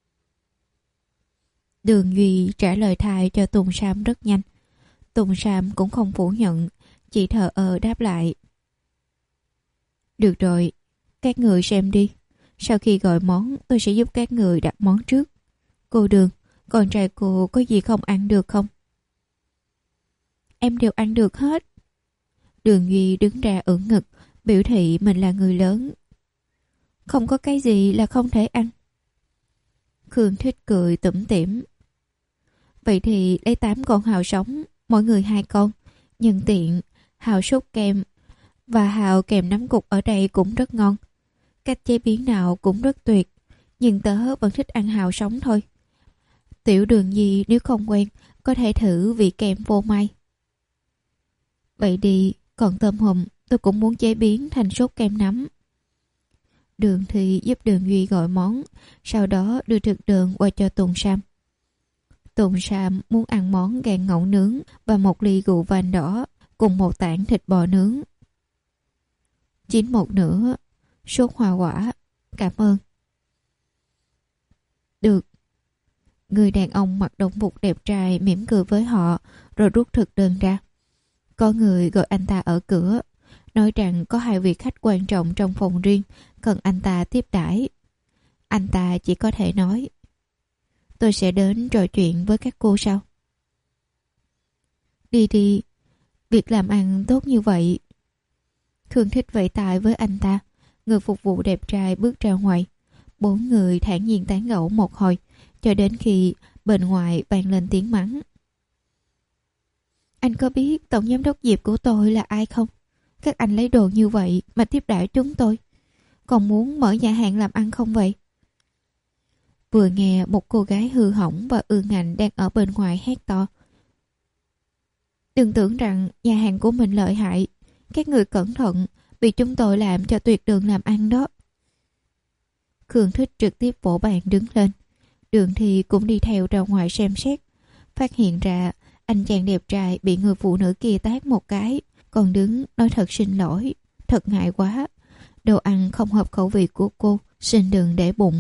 Đường Duy trả lời thay cho Tùng Sam rất nhanh. Tùng Sam cũng không phủ nhận, chỉ thờ ơ đáp lại. Được rồi, các người xem đi. Sau khi gọi món, tôi sẽ giúp các người đặt món trước. Cô Đường, con trai cô có gì không ăn được không? Em đều ăn được hết. Đường Duy đứng ra ưỡn ngực, biểu thị mình là người lớn. Không có cái gì là không thể ăn. Khương Thích cười tủm tỉm. Vậy thì lấy tám con hào sống, mỗi người hai con. Nhân tiện, hào sốt kem và hào kèm nấm cục ở đây cũng rất ngon. Cách chế biến nào cũng rất tuyệt, nhưng tớ vẫn thích ăn hào sống thôi. Tiểu Đường gì nếu không quen, có thể thử vị kèm phô mai. Vậy đi, còn tôm hùm tôi cũng muốn chế biến thành sốt kem nấm. Đường thì giúp Đường Duy gọi món, sau đó đưa thực đơn qua cho Tùng Sam. Tùng Sam muốn ăn món gan ngỗng nướng và một ly rượu vang đỏ cùng một tảng thịt bò nướng. Chín một nửa, sốt hoa quả, cảm ơn. Được. Người đàn ông mặc đồng phục đẹp trai mỉm cười với họ rồi rút thực đơn ra. Có người gọi anh ta ở cửa, nói rằng có hai vị khách quan trọng trong phòng riêng cần anh ta tiếp đãi. Anh ta chỉ có thể nói, tôi sẽ đến trò chuyện với các cô sau. Đi đi, việc làm ăn tốt như vậy. Khương Thích vẫy tay với anh ta. Người phục vụ đẹp trai bước ra ngoài. Bốn người thản nhiên tán gẫu một hồi, cho đến khi bên ngoài vang lên tiếng mắng. Anh có biết tổng giám đốc Diệp của tôi là ai không? Các anh lấy đồ như vậy mà tiếp đãi chúng tôi, còn muốn mở nhà hàng làm ăn không vậy? Vừa nghe một cô gái hư hỏng và ương ngạnh đang ở bên ngoài hét to. Đừng tưởng rằng nhà hàng của mình lợi hại. Các người cẩn thận, vì chúng tôi làm cho tuyệt đường làm ăn đó. Khương Thích trực tiếp vỗ bàn đứng lên. Đường thì cũng đi theo ra ngoài xem xét. Phát hiện ra anh chàng đẹp trai bị người phụ nữ kia tát một cái, còn đứng nói thật xin lỗi, thật ngại quá. Đồ ăn không hợp khẩu vị của cô, xin đừng để bụng.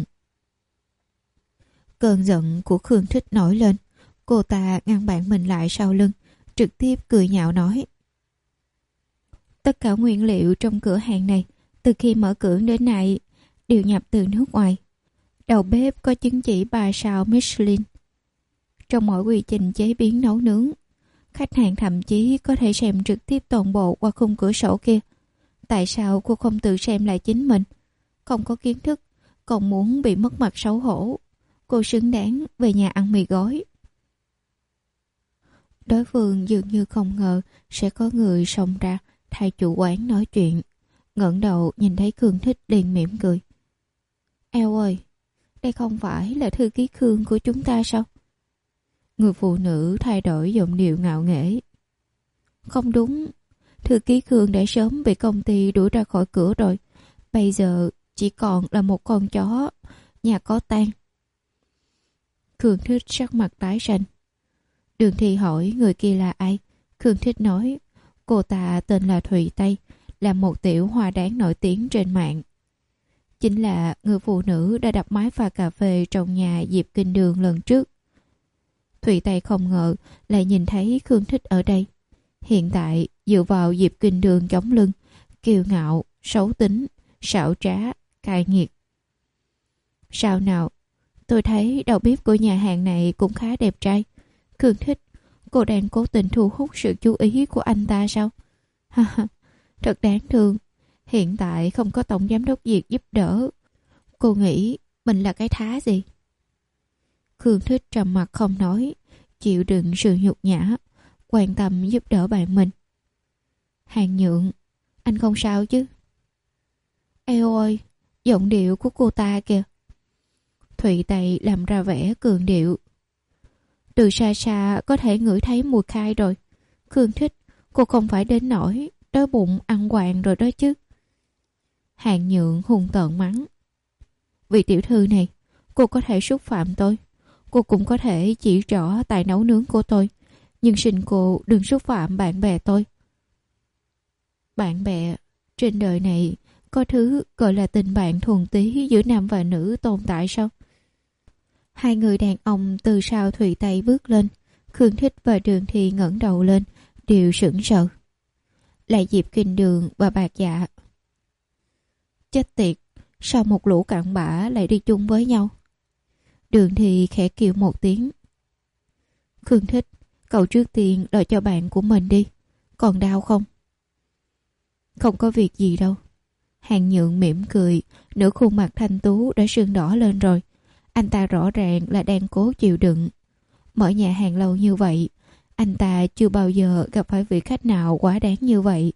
Cơn giận của Khương Thích nổi lên. Cô ta ngăn bạn mình lại sau lưng, trực tiếp cười nhạo nói. Tất cả nguyên liệu trong cửa hàng này, từ khi mở cửa đến nay, đều nhập từ nước ngoài. Đầu bếp có chứng chỉ ba sao Michelin. trong mỗi quy trình chế biến nấu nướng. Khách hàng thậm chí có thể xem trực tiếp toàn bộ qua khung cửa sổ kia. Tại sao cô không tự xem lại chính mình? Không có kiến thức, còn muốn bị mất mặt xấu hổ. Cô xứng đáng về nhà ăn mì gói. Đối phương dường như không ngờ sẽ có người xông ra thay chủ quán nói chuyện. Ngẩng đầu nhìn thấy Khương Thích liền mỉm cười. Eo ơi, đây không phải là thư ký Khương của chúng ta sao? Người phụ nữ thay đổi giọng điệu ngạo nghễ. Không đúng, thư ký Khương đã sớm bị công ty đuổi ra khỏi cửa rồi. Bây giờ chỉ còn là một con chó, nhà có tang. Khương Thích sắc mặt tái xanh. Đường Thi hỏi người kia là ai. Khương Thích nói cô ta tên là Thùy Tây, là một tiểu hoa đáng nổi tiếng trên mạng. Chính là người phụ nữ đã đập máy pha cà phê trong nhà Diệp Kinh Đường lần trước. Thùy Tây không ngờ lại nhìn thấy Khương Thích ở đây. Hiện tại dựa vào Diệp Kinh Đường chống lưng, kiêu ngạo, xấu tính, xảo trá, cay nghiệt. Sao nào, tôi thấy đầu bếp của nhà hàng này cũng khá đẹp trai. Khương Thích, cô đang cố tình thu hút sự chú ý của anh ta sao? Thật đáng thương. Hiện tại không có tổng giám đốc Diệp giúp đỡ. Cô nghĩ mình là cái thá gì? Khương Thích trầm mặt không nói, chịu đựng sự nhục nhã, quan tâm giúp đỡ bạn mình. Hàng Nhượng, anh không sao chứ? Eo ơi, giọng điệu của cô ta kìa. Thụy Tây làm ra vẻ cường điệu. Từ xa xa có thể ngửi thấy mùi khai rồi. Khương Thích, cô không phải đến nỗi đói bụng ăn quàng rồi đó chứ? Hàng Nhượng hung tợn mắng. Vị tiểu thư này, cô có thể xúc phạm tôi, cô cũng có thể chỉ rõ tài nấu nướng của tôi, nhưng xin cô đừng xúc phạm bạn bè tôi. Bạn bè, trên đời này có thứ gọi là tình bạn thuần túy giữa nam và nữ tồn tại sao? Hai người đàn ông từ sau Thùy Tây bước lên. Khương Thích và Đường Thi ngẩng đầu lên, đều sững sờ. Lại Diệp Kinh Đường và Bạc Dạ. Chết tiệt, sao một lũ cặn bã lại đi chung với nhau? Đường Thi khẽ kêu một tiếng. Khương Thích, cậu trước tiên đợi cho bạn của mình đi. Còn đau không? Không có việc gì đâu. Hàng Nhượng mỉm cười, nửa khuôn mặt thanh tú đã sưng đỏ lên rồi. Anh ta rõ ràng là đang cố chịu đựng. Mở nhà hàng lâu như vậy, anh ta chưa bao giờ gặp phải vị khách nào quá đáng như vậy.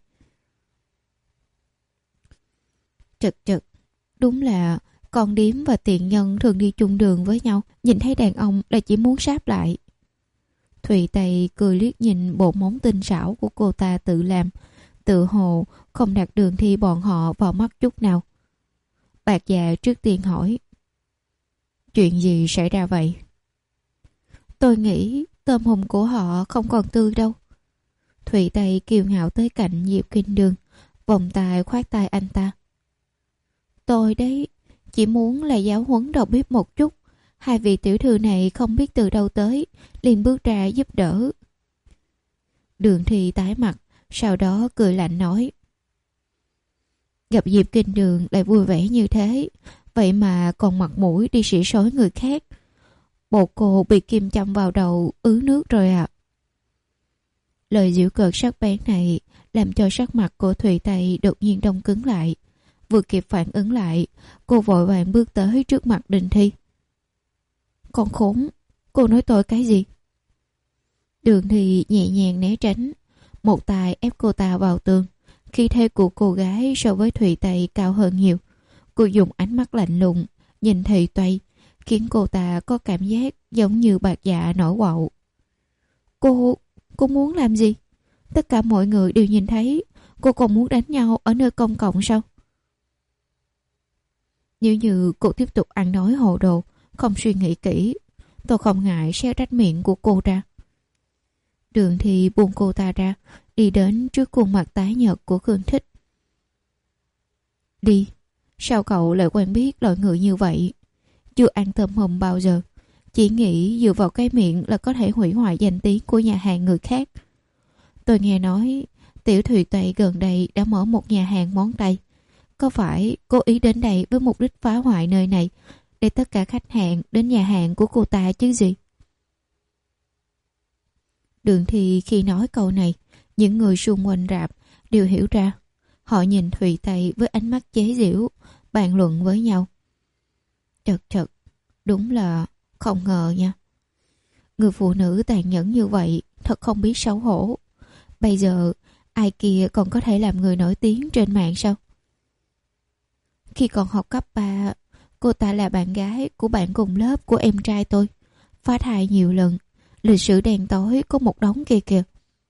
Chật chật, đúng là con điếm và tiện nhân thường đi chung đường với nhau, nhìn thấy đàn ông là chỉ muốn sáp lại. Thùy Tây cười liếc nhìn bộ móng tinh xảo của cô ta tự làm, tự hồ không đặt Đường Thi bọn họ vào mắt chút nào. Bạc Dạ trước tiên hỏi. Chuyện gì xảy ra vậy? Tôi nghĩ tôm hùm của họ không còn tươi đâu. Thùy Tây kiêu ngạo tới cạnh Diệp Kinh Đường, vòng tay khoát tay anh ta. Tôi đấy, chỉ muốn là giáo huấn đầu bếp một chút. Hai vị tiểu thư này không biết từ đâu tới, liền bước ra giúp đỡ. Đường Thi tái mặt, sau đó cười lạnh nói. Gặp Diệp Kinh Đường lại vui vẻ như thế, vậy mà còn mặt mũi đi sỉ sói người khác. Bộ cô bị kim châm vào đầu ứ nước rồi ạ. À. Lời giễu cợt sắc bén này làm cho sắc mặt của Thùy Tây đột nhiên đông cứng lại. Vừa kịp phản ứng lại, cô vội vàng bước tới trước mặt Đường Thi. Con khốn, cô nói tôi cái gì? Đường Thi nhẹ nhàng né tránh, một tay ép cô ta vào tường. Khí thế của cô gái so với Thùy Tây cao hơn nhiều. Cô dùng ánh mắt lạnh lùng nhìn Thùy Tây, khiến cô ta có cảm giác giống như Bạc Dạ nổi quạo. Cô, cô muốn làm gì? Tất cả mọi người đều nhìn thấy, cô còn muốn đánh nhau ở nơi công cộng sao? Nếu như cô tiếp tục ăn nói hồ đồ, không suy nghĩ kỹ, tôi không ngại xé rách miệng của cô ra. Đường Thi buông cô ta ra, đi đến trước khuôn mặt tái nhợt của Khương Thích. Đi, sao cậu lại quen biết loại người như vậy? Chưa ăn tôm hùm bao giờ, chỉ nghĩ dựa vào cái miệng là có thể hủy hoại danh tiếng của nhà hàng người khác. Tôi nghe nói tiểu Thùy Tây gần đây đã mở một nhà hàng món Tây. Có phải cố ý đến đây với mục đích phá hoại nơi này để tất cả khách hàng đến nhà hàng của cô ta chứ gì? Đường Thi khi nói câu này, những người xung quanh rạp đều hiểu ra. Họ nhìn Thùy Tây với ánh mắt chế giễu, bàn luận với nhau. Chật chật, đúng là không ngờ nha. Người phụ nữ tàn nhẫn như vậy thật không biết xấu hổ. Bây giờ ai kia còn có thể làm người nổi tiếng trên mạng sao? Khi còn học cấp ba, cô ta là bạn gái của bạn cùng lớp của em trai tôi. Phá thai nhiều lần, lịch sử đen tối có một đống kia kìa.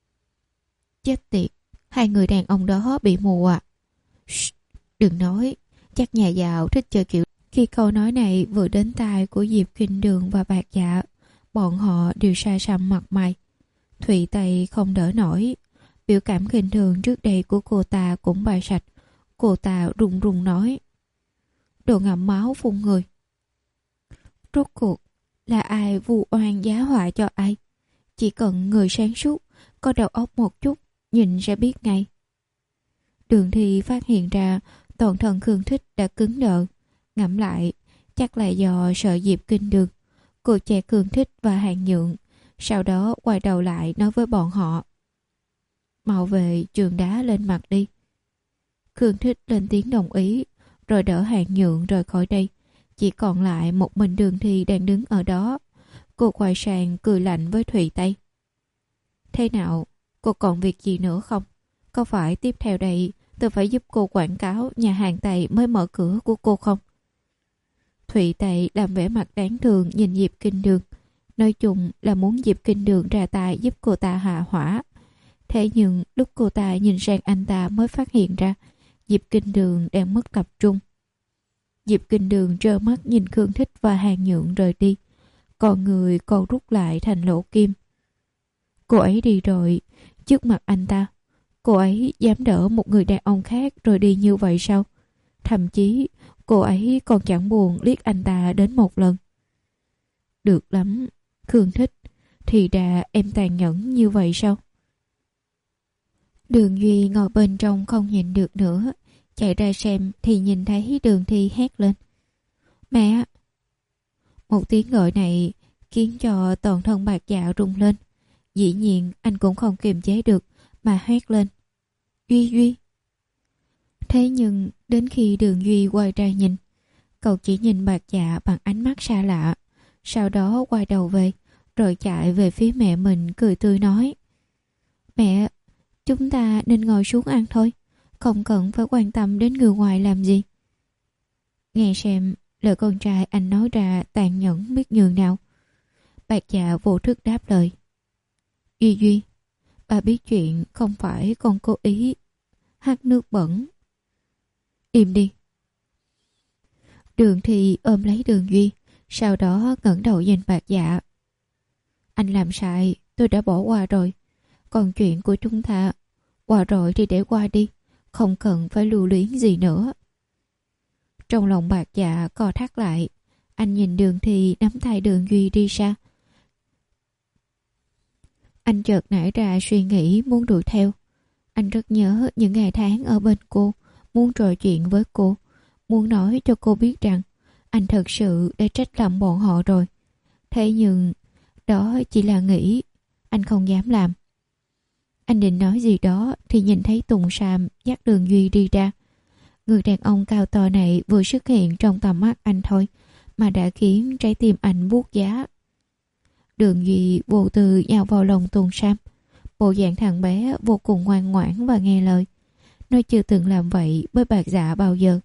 Chết tiệt, hai người đàn ông đó bị mù à? Shh, đừng nói, chắc nhà giàu thích chơi kiểu. Khi câu nói này vừa đến tai của Diệp Kinh Đường và Bạc Dạ, bọn họ đều sa sầm mặt mày. Thụy Tây không đỡ nổi. Biểu cảm khinh thường trước đây của cô ta cũng bài sạch. Cô ta run run nói: đồ ngậm máu phun người. Rốt cuộc là ai vu oan giá họa cho ai? Chỉ cần người sáng suốt, có đầu óc một chút, nhìn sẽ biết ngay. Đường Thi phát hiện ra toàn thân Khương Thích đã cứng đờ. Ngẫm lại, chắc là do sợ Diệp Kinh Đường. Cô che Khương Thích và Hàng Nhượng, sau đó quay đầu lại nói với bọn họ: mau về trường đá lên mặt đi. Khương Thích lên tiếng đồng ý, rồi đỡ Hàng Nhượng rời khỏi đây. Chỉ còn lại một mình Đường Thi đang đứng ở đó. Cô quay sang cười lạnh với Thùy Tây: thế nào, cô còn việc gì nữa không? Có phải tiếp theo đây tôi phải giúp cô quảng cáo nhà hàng Tây mới mở cửa của cô không? Thùy Tây làm vẻ mặt đáng thương nhìn Diệp Kinh Đường. Nói chung là muốn Diệp Kinh Đường ra tay giúp cô ta hạ hỏa. Thế nhưng lúc cô ta nhìn sang anh ta mới phát hiện ra Diệp Kinh Đường đang mất tập trung. Diệp Kinh Đường trơ mắt nhìn Khương Thích và Hàng Nhượng rời đi. Còn người còn rút lại thành lỗ kim. Cô ấy đi rồi, trước mặt anh ta, cô ấy dám đỡ một người đàn ông khác rồi đi như vậy sao? Thậm chí cô ấy còn chẳng buồn liếc anh ta đến một lần. Được lắm, Khương Thích, thì ra em tàn nhẫn như vậy sao? Đường Duy ngồi bên trong không nhìn được nữa, chạy ra xem thì nhìn thấy Đường Thi hét lên: mẹ! Một tiếng gọi này khiến cho toàn thân Bạc Dạ rung lên. Dĩ nhiên anh cũng không kiềm chế được mà hét lên: Duy Duy! Thế nhưng đến khi Đường Duy quay ra nhìn, cậu chỉ nhìn Bạc Dạ bằng ánh mắt xa lạ, sau đó quay đầu về, rồi chạy về phía mẹ mình cười tươi nói: mẹ, chúng ta nên ngồi xuống ăn thôi, không cần phải quan tâm đến người ngoài làm gì. Nghe xem lời con trai anh nói ra tàn nhẫn biết nhường nào. Bạc Dạ vô thức đáp lời: Duy Duy, bà biết chuyện không phải con cố ý hắt nước bẩn. Im đi. Đường Thi ôm lấy Đường Duy, sau đó ngẩng đầu nhìn Bạc Dạ: anh làm sai, tôi đã bỏ qua rồi. Còn chuyện của chúng ta, qua rồi thì để qua đi, không cần phải lưu luyến gì nữa. Trong lòng Bạc Dạ co thắt lại, anh nhìn Đường Thi nắm tay Đường Duy đi xa. Anh chợt nảy ra suy nghĩ muốn đuổi theo. Anh rất nhớ những ngày tháng ở bên cô, muốn trò chuyện với cô, muốn nói cho cô biết rằng anh thật sự đã trách lầm bọn họ rồi. Thế nhưng đó chỉ là nghĩ, anh không dám làm. Anh định nói gì đó thì nhìn thấy Tùng Sam dắt Đường Duy đi ra. Người đàn ông cao to này vừa xuất hiện trong tầm mắt anh thôi mà đã khiến trái tim anh buốt giá. Đường Duy vô tư nhào vào lòng Tùng Sam. Bộ dạng thằng bé vô cùng ngoan ngoãn và nghe lời. Nó chưa từng làm vậy với Bạc Dạ bao giờ.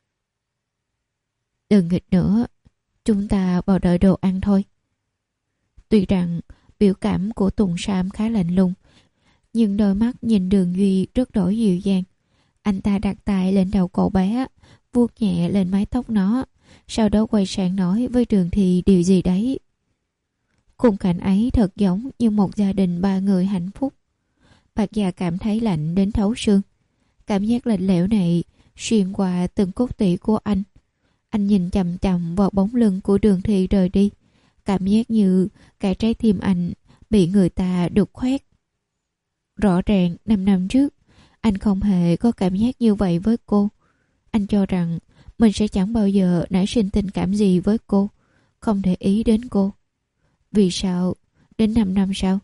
Đừng nghịch nữa, chúng ta vào đợi đồ ăn thôi. Tuy rằng biểu cảm của Tùng Sam khá lạnh lùng, nhưng đôi mắt nhìn Đường Duy rất đổi dịu dàng. Anh ta đặt tay lên đầu cậu bé, vuốt nhẹ lên mái tóc nó, sau đó quay sang nói với Đường Thi điều gì đấy. Khung cảnh ấy thật giống như một gia đình ba người hạnh phúc. Bạc Dạ cảm thấy lạnh đến thấu xương. Cảm giác lạnh lẽo này xuyên qua từng cốt tủy của anh. Anh nhìn chằm chằm vào bóng lưng của Đường Thi rời đi. Cảm giác như cả trái tim anh bị người ta đục khoét. Rõ ràng năm năm trước anh không hề có cảm giác như vậy với cô. Anh cho rằng mình sẽ chẳng bao giờ nảy sinh tình cảm gì với cô, không để ý đến cô. Vì sao đến năm năm sau,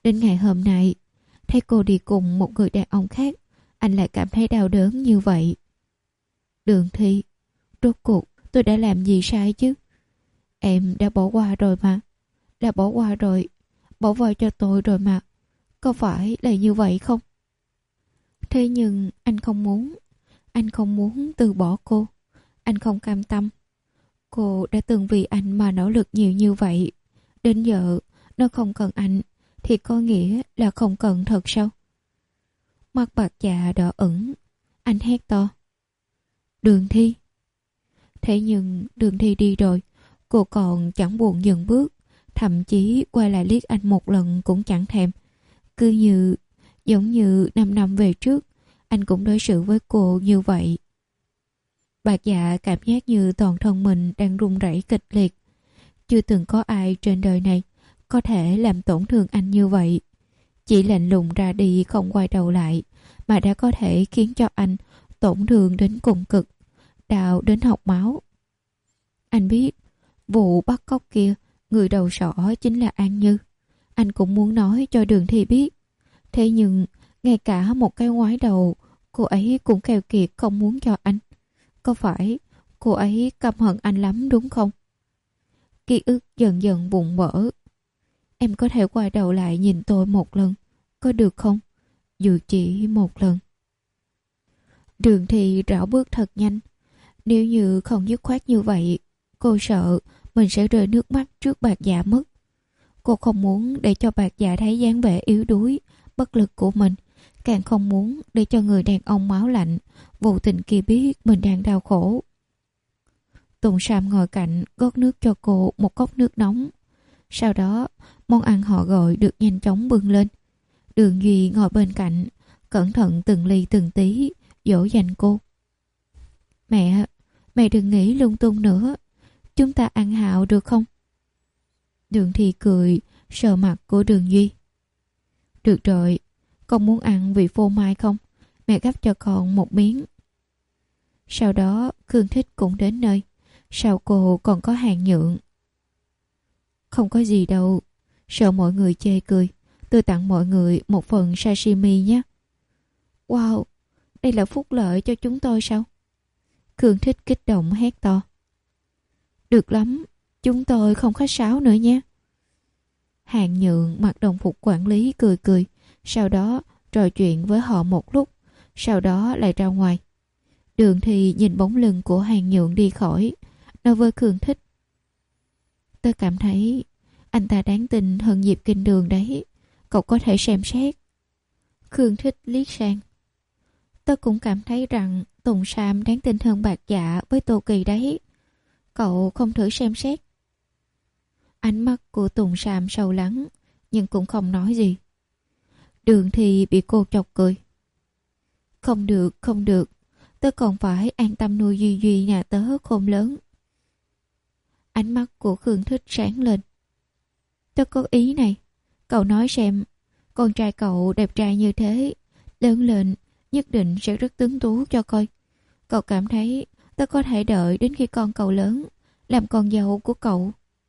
Đến ngày hôm nay, thấy cô đi cùng một người đàn ông khác, anh lại cảm thấy đau đớn như vậy. Đường Thi, rốt cuộc tôi đã làm gì sai chứ? Em đã bỏ qua rồi mà. Đã bỏ qua rồi. Bỏ qua cho tôi rồi mà. Có phải là như vậy không? Thế nhưng anh không muốn. Anh không muốn từ bỏ cô. Anh không cam tâm. Cô đã từng vì anh mà nỗ lực nhiều như vậy. Đến giờ nó không cần anh thì có nghĩa là không cần thật sao? Mắt bạc dạ đỏ ửng. Anh hét to. Đường Thi. Thế nhưng Đường Thi đi rồi, cô còn chẳng buồn dừng bước, thậm chí quay lại liếc anh một lần cũng chẳng thèm. Cứ như, giống như năm năm về trước, anh cũng đối xử với cô như vậy. Bạc dạ cảm giác như toàn thân mình đang run rẩy kịch liệt. Chưa từng có ai trên đời này có thể làm tổn thương anh như vậy. Chỉ lạnh lùng ra đi không quay đầu lại, mà đã có thể khiến cho anh tổn thương đến cùng cực, đau đến học máu. Anh biết vụ bắt cóc kia, người đầu sỏ chính là An Như. Anh cũng muốn nói cho Đường Thi biết. Thế nhưng ngay cả một cái ngoái đầu cô ấy cũng keo kiệt không muốn cho anh. Có phải cô ấy căm hận anh lắm đúng không? Ký ức dần dần vụn vỡ. Em có thể quay đầu lại nhìn tôi một lần, có được không? Dù chỉ một lần. Đường Thi rảo bước thật nhanh. Nếu như không dứt khoát như vậy, cô sợ mình sẽ rơi nước mắt trước Bạc Dạ mất. Cô không muốn để cho Bạc Dạ thấy dáng vẻ yếu đuối, bất lực của mình. Càng không muốn để cho người đàn ông máu lạnh, vô tình kia biết mình đang đau khổ. Tùng Sam ngồi cạnh gót nước cho cô một cốc nước nóng. Sau đó, món ăn họ gọi được nhanh chóng bưng lên. Đường Duy ngồi bên cạnh, cẩn thận từng ly từng tí, dỗ dành cô. Mẹ, mẹ đừng nghĩ lung tung nữa. Chúng ta ăn hạo được không? Đường Thi cười, sờ mặt của Đường Duy. Được rồi, con muốn ăn vị phô mai không? Mẹ gắp cho con một miếng. Sau đó, Khương Thích cũng đến nơi. Sau cô còn có Hàng Nhượng. Không có gì đâu, sợ mọi người chê cười. Tôi tặng mọi người một phần sashimi nhé. Wow, đây là phúc lợi cho chúng tôi sao? Khương Thích kích động hét to. Được lắm, chúng tôi không khách sáo nữa nhé. Hàng Nhượng mặc đồng phục quản lý cười cười, sau đó trò chuyện với họ một lúc, sau đó lại ra ngoài. Đường Thi nhìn bóng lưng của Hàng Nhượng đi khỏi, nói với Khương Thích. Tôi cảm thấy anh ta đáng tin hơn Diệp Kinh Đường đấy, cậu có thể xem xét. Khương Thích liếc sang. Tôi cũng cảm thấy rằng Tùng Sam đáng tin hơn Bạc Dạ với Tô Kỳ đấy. Cậu không thử xem xét. Ánh mắt của Tùng Sam sâu lắng, nhưng cũng không nói gì. Đường Thi bị cô chọc cười. Không được, không được. Tớ còn phải an tâm nuôi Duy Duy nhà tớ khôn lớn. Ánh mắt của Khương Thích sáng lên. Tớ có ý này. Cậu nói xem, con trai cậu đẹp trai như thế, lớn lên nhất định sẽ rất tuấn tú cho coi. Cậu cảm thấy tớ có thể đợi đến khi con cậu lớn, làm con dâu của cậu.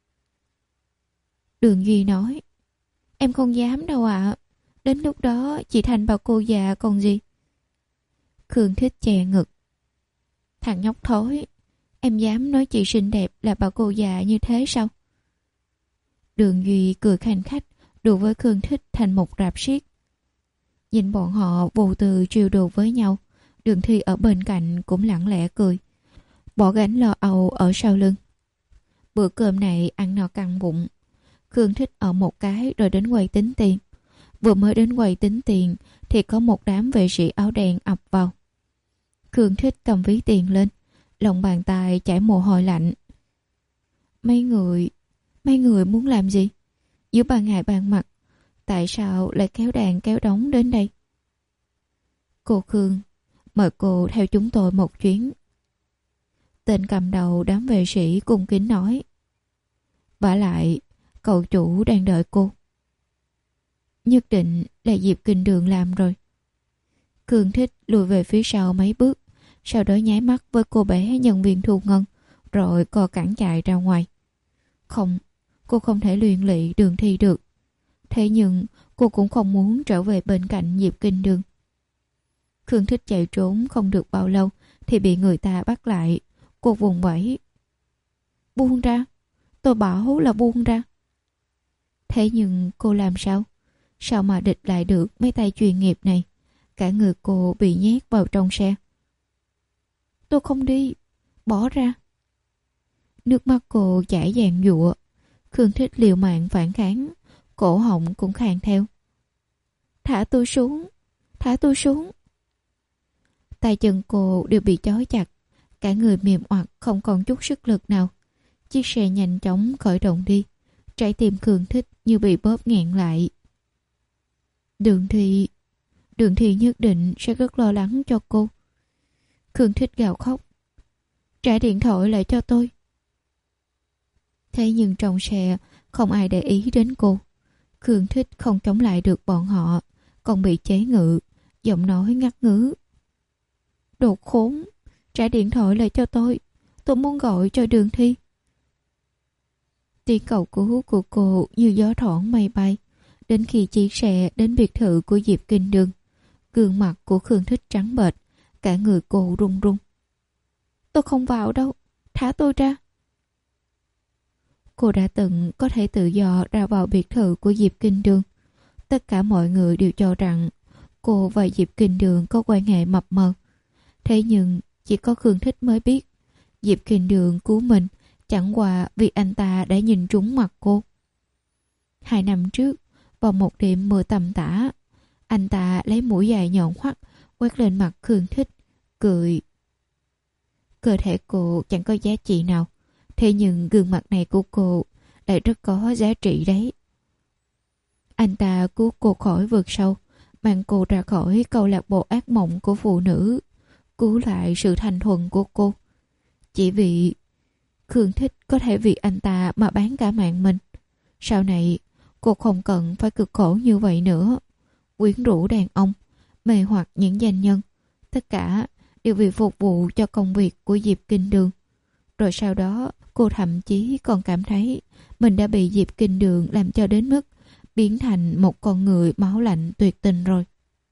Đường Duy nói. Em không dám đâu ạ. À. Đến lúc đó chị thành bà cô già còn gì. Khương Thích chè ngực. Thằng nhóc thối, em dám nói chị xinh đẹp là bà cô già như thế sao? Đường Duy cười khanh khách, đùa với Khương Thích thành một rạp xiếc. Nhìn bọn họ vô tư trêu đùa với nhau, Đường Thi ở bên cạnh cũng lặng lẽ cười, bỏ gánh lo âu ở sau lưng. Bữa cơm này ăn no căng bụng. Khương Thích ở một cái rồi đến quầy tính tiền. Vừa mới đến quầy tính tiền thì có một đám vệ sĩ áo đen ập vào. Khương Thích cầm ví tiền lên, lòng bàn tay chảy mồ hôi lạnh. Mấy người, mấy người muốn làm gì? Giữa ban ngày ban mặt, tại sao lại kéo đàn kéo đống đến đây? Cô Khương, mời cô theo chúng tôi một chuyến. Tên cầm đầu đám vệ sĩ cung kính nói. Vả lại, cậu chủ đang đợi cô. Nhất định là Diệp Kinh Đường làm rồi. Khương Thích lùi về phía sau mấy bước, sau đó nháy mắt với cô bé nhân viên thu ngân, rồi co cẳng chạy ra ngoài. Không, cô không thể luyện lị Đường Thi được. Thế nhưng cô cũng không muốn trở về bên cạnh Diệp Kinh Đường. Khương Thích chạy trốn không được bao lâu thì bị người ta bắt lại. Cô vùng vẫy. Buông ra, tôi bảo là buông ra. Thế nhưng cô làm sao? Sao mà địch lại được mấy tay chuyên nghiệp này? Cả người cô bị nhét vào trong xe. Tôi không đi, bỏ ra. Nước mắt cô chảy dàn dụa. Khương Thích liều mạng phản kháng, cổ họng cũng khàn theo. Thả tôi xuống, thả tôi xuống. Tay chân cô đều bị trói chặt, cả người mềm oặt không còn chút sức lực nào. Chiếc xe nhanh chóng khởi động đi. Trái tim Khương Thích như bị bóp nghẹn lại. Đường Thị, Đường Thị nhất định sẽ rất lo lắng cho cô. Khương Thích gào khóc. Trả điện thoại lại cho tôi. Thế nhưng trong xe không ai để ý đến cô. Khương Thích không chống lại được bọn họ, còn bị chế ngự, giọng nói ngắt ngứ. Đồ khốn, trả điện thoại lại cho tôi. Tôi muốn gọi cho Đường Thi. Tiếng cầu cứu của cô như gió thoảng mây bay. Đến khi chiếc xe đến biệt thự của Diệp Kinh Đường, gương mặt của Khương Thích trắng bệch, cả người cô run run. Tôi không vào đâu, thả tôi ra. Cô đã từng có thể tự do ra vào biệt thự của Diệp Kinh Đường. Tất cả mọi người đều cho rằng cô và Diệp Kinh Đường có quan hệ mập mờ. Thế nhưng chỉ có Khương Thích mới biết Diệp Kinh Đường cứu mình chẳng qua vì anh ta đã nhìn trúng mặt cô. Hai năm trước, vào một đêm mưa tầm tã, anh ta lấy mũi dài nhọn hoắt quét lên mặt Khương Thích, cười. Cơ thể cô chẳng có giá trị nào, thế nhưng gương mặt này của cô lại rất có giá trị đấy. Anh ta cứu cô khỏi vực sâu, mang cô ra khỏi câu lạc bộ ác mộng của phụ nữ, cứu lại sự thanh thuần của cô. Chỉ vì Khương Thích có thể vì anh ta mà bán cả mạng mình. Sau này cô không cần phải cực khổ như vậy nữa. Quyến rũ đàn ông, mê hoặc những doanh nhân, tất cả đều vì phục vụ cho công việc của Diệp Kinh Đường. Rồi sau đó cô thậm chí còn cảm thấy mình đã bị Diệp Kinh Đường làm cho đến mức biến thành một con người máu lạnh tuyệt tình rồi.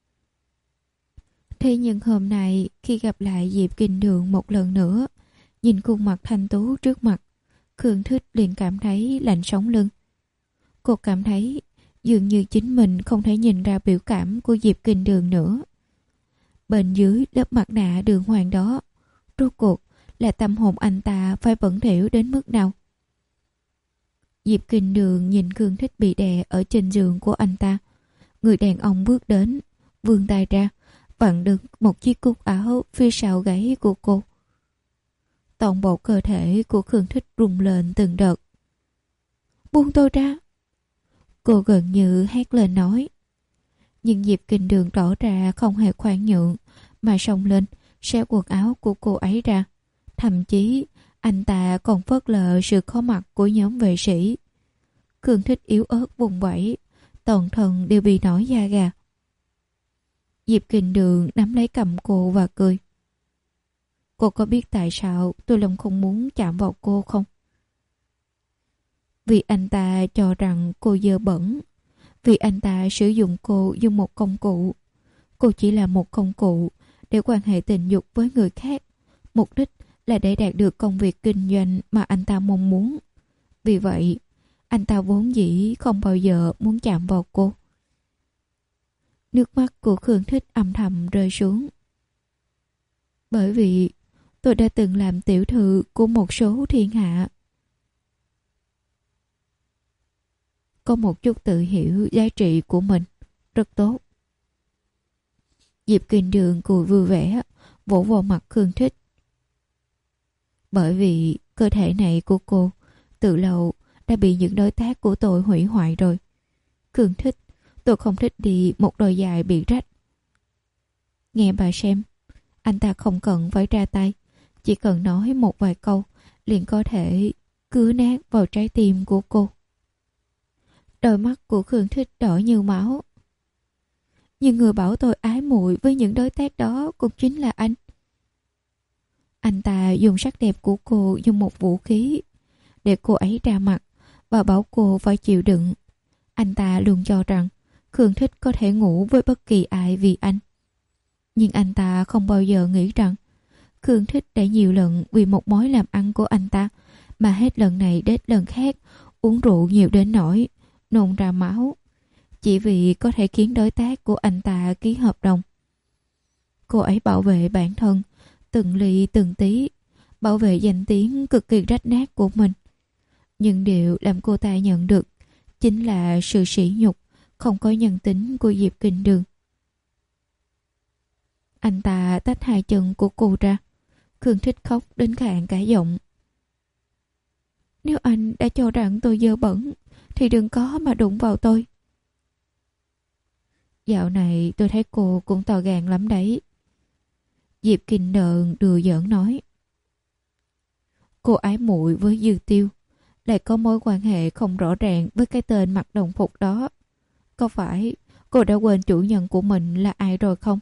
Thế nhưng hôm nay khi gặp lại Diệp Kinh Đường một lần nữa, nhìn khuôn mặt thanh tú trước mặt, Khương Thích liền cảm thấy lạnh sống lưng. Cô cảm thấy dường như chính mình không thể nhìn ra biểu cảm của Diệp Kinh Đường nữa. Bên dưới lớp mặt nạ đường hoàng đó, rốt cuộc là tâm hồn anh ta phải bẩn thỉu đến mức nào. Diệp Kinh Đường nhìn Khương Thích bị đè ở trên giường của anh ta. Người đàn ông bước đến, vươn tay ra, vặn đứng một chiếc cúc áo phía sau gáy của cô. Toàn bộ cơ thể của Khương Thích rung lên từng đợt. Buông tôi ra! Cô gần như hét lên nói. Nhưng Diệp Kinh Đường tỏ ra không hề khoan nhượng, mà xông lên, xé quần áo của cô ấy ra. Thậm chí, anh ta còn phớt lờ sự có mặt của nhóm vệ sĩ. Khương Thích yếu ớt vùng vẫy, toàn thân đều bị nổi da gà. Diệp Kinh Đường nắm lấy cầm cô và cười. Cô có biết tại sao tôi lòng không muốn chạm vào cô không? Vì anh ta cho rằng cô dơ bẩn. Vì anh ta sử dụng cô như một công cụ. Cô chỉ là một công cụ để quan hệ tình dục với người khác. Mục đích là để đạt được công việc kinh doanh mà anh ta mong muốn. Vì vậy, anh ta vốn dĩ không bao giờ muốn chạm vào cô. Nước mắt của Khương Thích âm thầm rơi xuống. Bởi vì tôi đã từng làm tiểu thư của một số thiên hạ. Có một chút tự hiểu giá trị của mình. Rất tốt. Diệp Kinh Đường cười vui vẻ, vỗ vào mặt Khương Thích. Bởi vì cơ thể này của cô từ lâu đã bị những đối tác của tôi hủy hoại rồi. Khương Thích, tôi không thích đi một đôi giày bị rách. Nghe bà xem, anh ta không cần phải ra tay, chỉ cần nói một vài câu liền có thể cứa nát vào trái tim của cô. Đôi mắt của Khương Thích đỏ như máu. Nhưng người bảo tôi ái muội với những đối tác đó cũng chính là anh. Anh ta dùng sắc đẹp của cô như một vũ khí để cô ấy ra mặt và bảo cô phải chịu đựng. Anh ta luôn cho rằng Khương Thích có thể ngủ với bất kỳ ai vì anh. Nhưng anh ta không bao giờ nghĩ rằng Khương Thích đã nhiều lần vì một mối làm ăn của anh ta mà hết lần này đến lần khác uống rượu nhiều đến nỗi nôn ra máu, chỉ vì có thể khiến đối tác của anh ta ký hợp đồng. Cô ấy bảo vệ bản thân từng ly từng tí, bảo vệ danh tiếng cực kỳ rách nát của mình. Nhưng điều làm cô ta nhận được chính là sự sỉ nhục không có nhân tính của Diệp Kinh Đường. Anh ta tách hai chân của cô ra. Khương Thích khóc đến khàn cả giọng. Nếu anh đã cho rằng tôi dơ bẩn thì đừng có mà đụng vào tôi. Dạo này tôi thấy cô cũng to gan lắm đấy. Diệp Kinh Đường đùa giỡn nói. Cô ái muội với Dư Tiêu, lại có mối quan hệ không rõ ràng với cái tên mặc đồng phục đó. Có phải cô đã quên chủ nhân của mình là ai rồi không?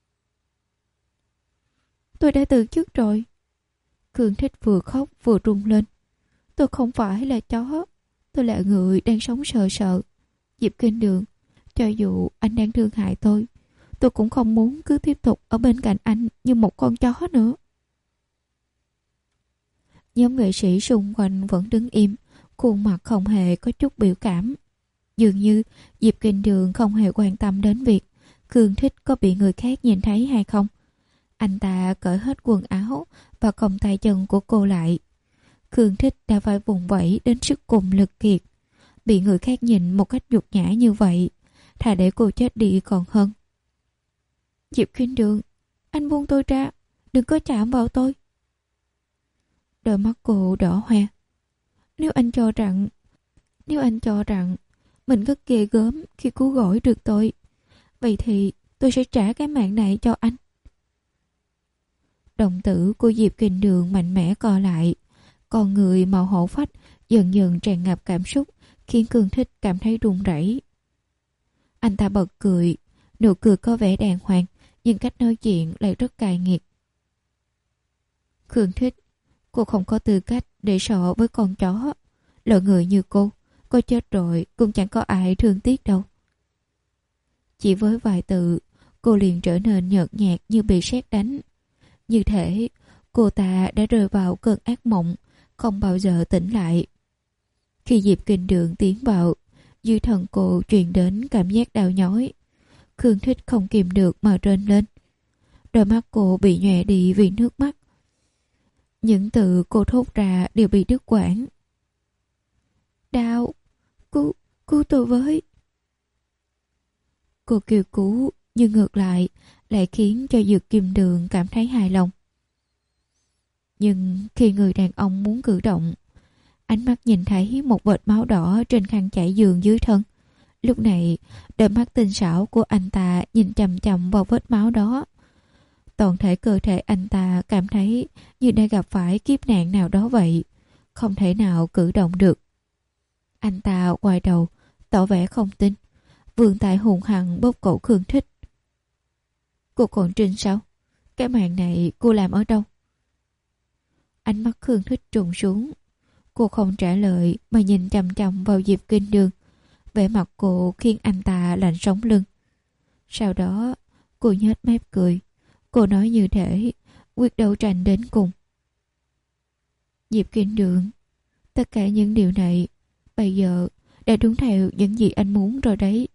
Tôi đã từ chức rồi. Khương Thích vừa khóc vừa rung lên. Tôi không phải là chó, tôi là người đang sống sợ sợ. Diệp Kinh Đường, cho dù anh đang thương hại tôi, tôi cũng không muốn cứ tiếp tục ở bên cạnh anh như một con chó nữa. Nhóm nghệ sĩ xung quanh vẫn đứng im, khuôn mặt không hề có chút biểu cảm. Dường như Diệp Kinh Đường không hề quan tâm đến việc Khương Thích có bị người khác nhìn thấy hay không. Anh ta cởi hết quần áo và còng tay chân của cô lại. Khương Thích đã phải vùng vẫy đến sức cùng lực kiệt. Bị người khác nhìn một cách nhục nhã như vậy, thà để cô chết đi còn hơn. Diệp Kinh Đường, anh buông tôi ra, đừng có chạm vào tôi. Đôi mắt cô đỏ hoe. Nếu anh cho rằng Nếu anh cho rằng mình rất ghê gớm khi cứu rỗi được tôi, vậy thì tôi sẽ trả cái mạng này cho anh. Đồng tử của Diệp Kinh Đường mạnh mẽ co lại. Con người màu hổ phách dần dần tràn ngập cảm xúc, khiến Khương Thích cảm thấy run rẩy. Anh ta bật cười, nụ cười có vẻ đàng hoàng, nhưng cách nói chuyện lại rất cay nghiệt. Khương Thích, cô không có tư cách để so với con chó. Loại người như cô, cô chết rồi cũng chẳng có ai thương tiếc đâu. Chỉ với vài từ, cô liền trở nên nhợt nhạt như bị sét đánh. Như thể cô ta đã rơi vào cơn ác mộng, không bao giờ tỉnh lại. Khi Diệp Kinh Đường tiến vào, dưới thân cô truyền đến cảm giác đau nhói. Khương Thích không kìm được mà rên lên. Đôi mắt cô bị nhòe đi vì nước mắt. Những từ cô thốt ra đều bị đứt quãng. Đau, cứu, cứu tôi với. Cô kêu cứu, nhưng ngược lại lại khiến cho Dược Kim Đường cảm thấy hài lòng. Nhưng khi người đàn ông muốn cử động, ánh mắt nhìn thấy một vệt máu đỏ trên khăn trải giường dưới thân. Lúc này, đôi mắt tinh xảo của anh ta nhìn chằm chằm vào vết máu đó. Toàn thể cơ thể anh ta cảm thấy như đã gặp phải kiếp nạn nào đó vậy, không thể nào cử động được. Anh ta quay đầu, tỏ vẻ không tin, vươn tay hùng hăng bóp cổ Khương Thích. Cô còn trinh sao? Cái màn này cô làm ở đâu? Ánh mắt Khương Thích trùng xuống. Cô không trả lời mà nhìn chằm chằm vào Diệp Kinh Đường. Vẻ mặt cô khiến anh ta lạnh sống lưng. Sau đó cô nhếch mép cười. Cô nói như thể quyết đấu tranh đến cùng. Diệp Kinh Đường, tất cả những điều này bây giờ đã đúng theo những gì anh muốn rồi đấy.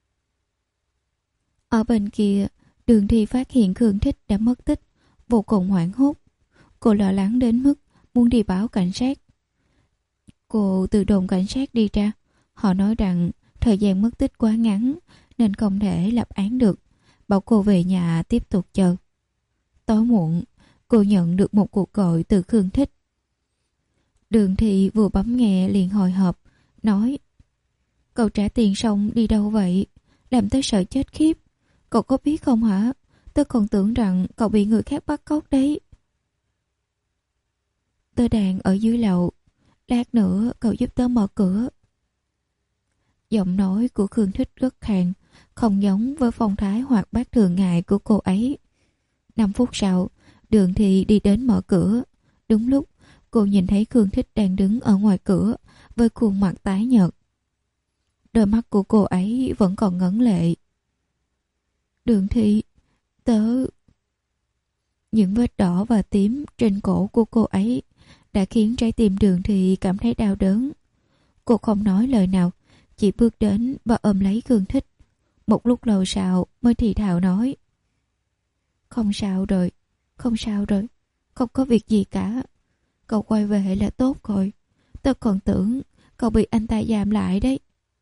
Ở bên kia, Đường Thi phát hiện Khương Thích đã mất tích, vô cùng hoảng hốt. Cô lo lắng đến mức muốn đi báo cảnh sát. Cô từ đồn cảnh sát đi ra. Họ nói rằng thời gian mất tích quá ngắn nên không thể lập án được, bảo cô về nhà tiếp tục chờ. Tối muộn, cô nhận được một cuộc gọi từ Khương Thích. Đường Thị vừa bấm nghe liền hồi hộp, nói: Cậu trả tiền xong đi đâu vậy? Làm tới sợ chết khiếp. Cậu có biết không hả? Tôi còn tưởng rằng cậu bị người khác bắt cóc đấy. Tớ đang ở dưới lầu. Lát nữa cậu giúp tớ mở cửa. Giọng nói của Khương Thích rất khàn, không giống với phong thái hoạt bát thường ngày của cô ấy. Năm phút sau, Đường Thị đi đến mở cửa. Đúng lúc, cô nhìn thấy Khương Thích đang đứng ở ngoài cửa với khuôn mặt tái nhợt. Đôi mắt của cô ấy vẫn còn ngấn lệ. Đường Thi, tớ... Những vết đỏ và tím trên cổ của cô ấy đã khiến trái tim Đường Thi cảm thấy đau đớn. Cô không nói lời nào, chỉ bước đến và ôm lấy Khương Thích. Một lúc lâu sau mới thì thào nói: Không sao rồi, không sao rồi, không có việc gì cả. Cậu quay về là tốt rồi. Tớ còn tưởng cậu bị anh ta giam lại đấy.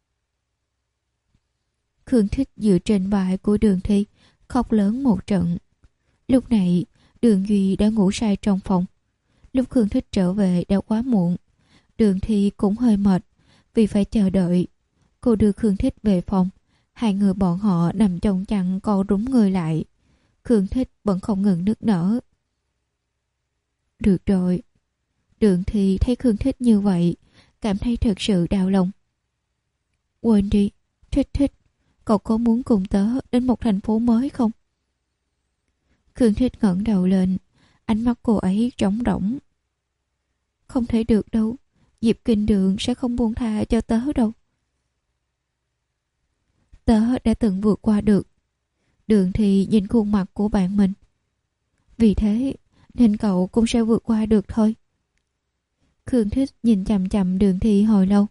Khương Thích dựa trên vai của Đường Thi, khóc lớn một trận. Lúc này Đường Duy đã ngủ say trong phòng. Lúc Khương Thích trở về đã quá muộn. Đường Thi cũng hơi mệt vì phải chờ đợi. Cô đưa Khương Thích về phòng. Hai người bọn họ nằm chồng chặn co rúm người lại. Khương Thích vẫn không ngừng nức nở. Được rồi. Đường Thi thấy Khương Thích như vậy, cảm thấy thật sự đau lòng. Quên đi, Thích Thích, cậu có muốn cùng tớ đến một thành phố mới không? Khương Thích ngẩng đầu lên, ánh mắt cô ấy trống rỗng. Không thể được đâu, Diệp Kinh Đường sẽ không buông tha cho tớ đâu. Tớ đã từng vượt qua được. Đường Thi nhìn khuôn mặt của bạn mình. Vì thế nên cậu cũng sẽ vượt qua được thôi. Khương Thích nhìn chằm chằm Đường Thi hồi lâu.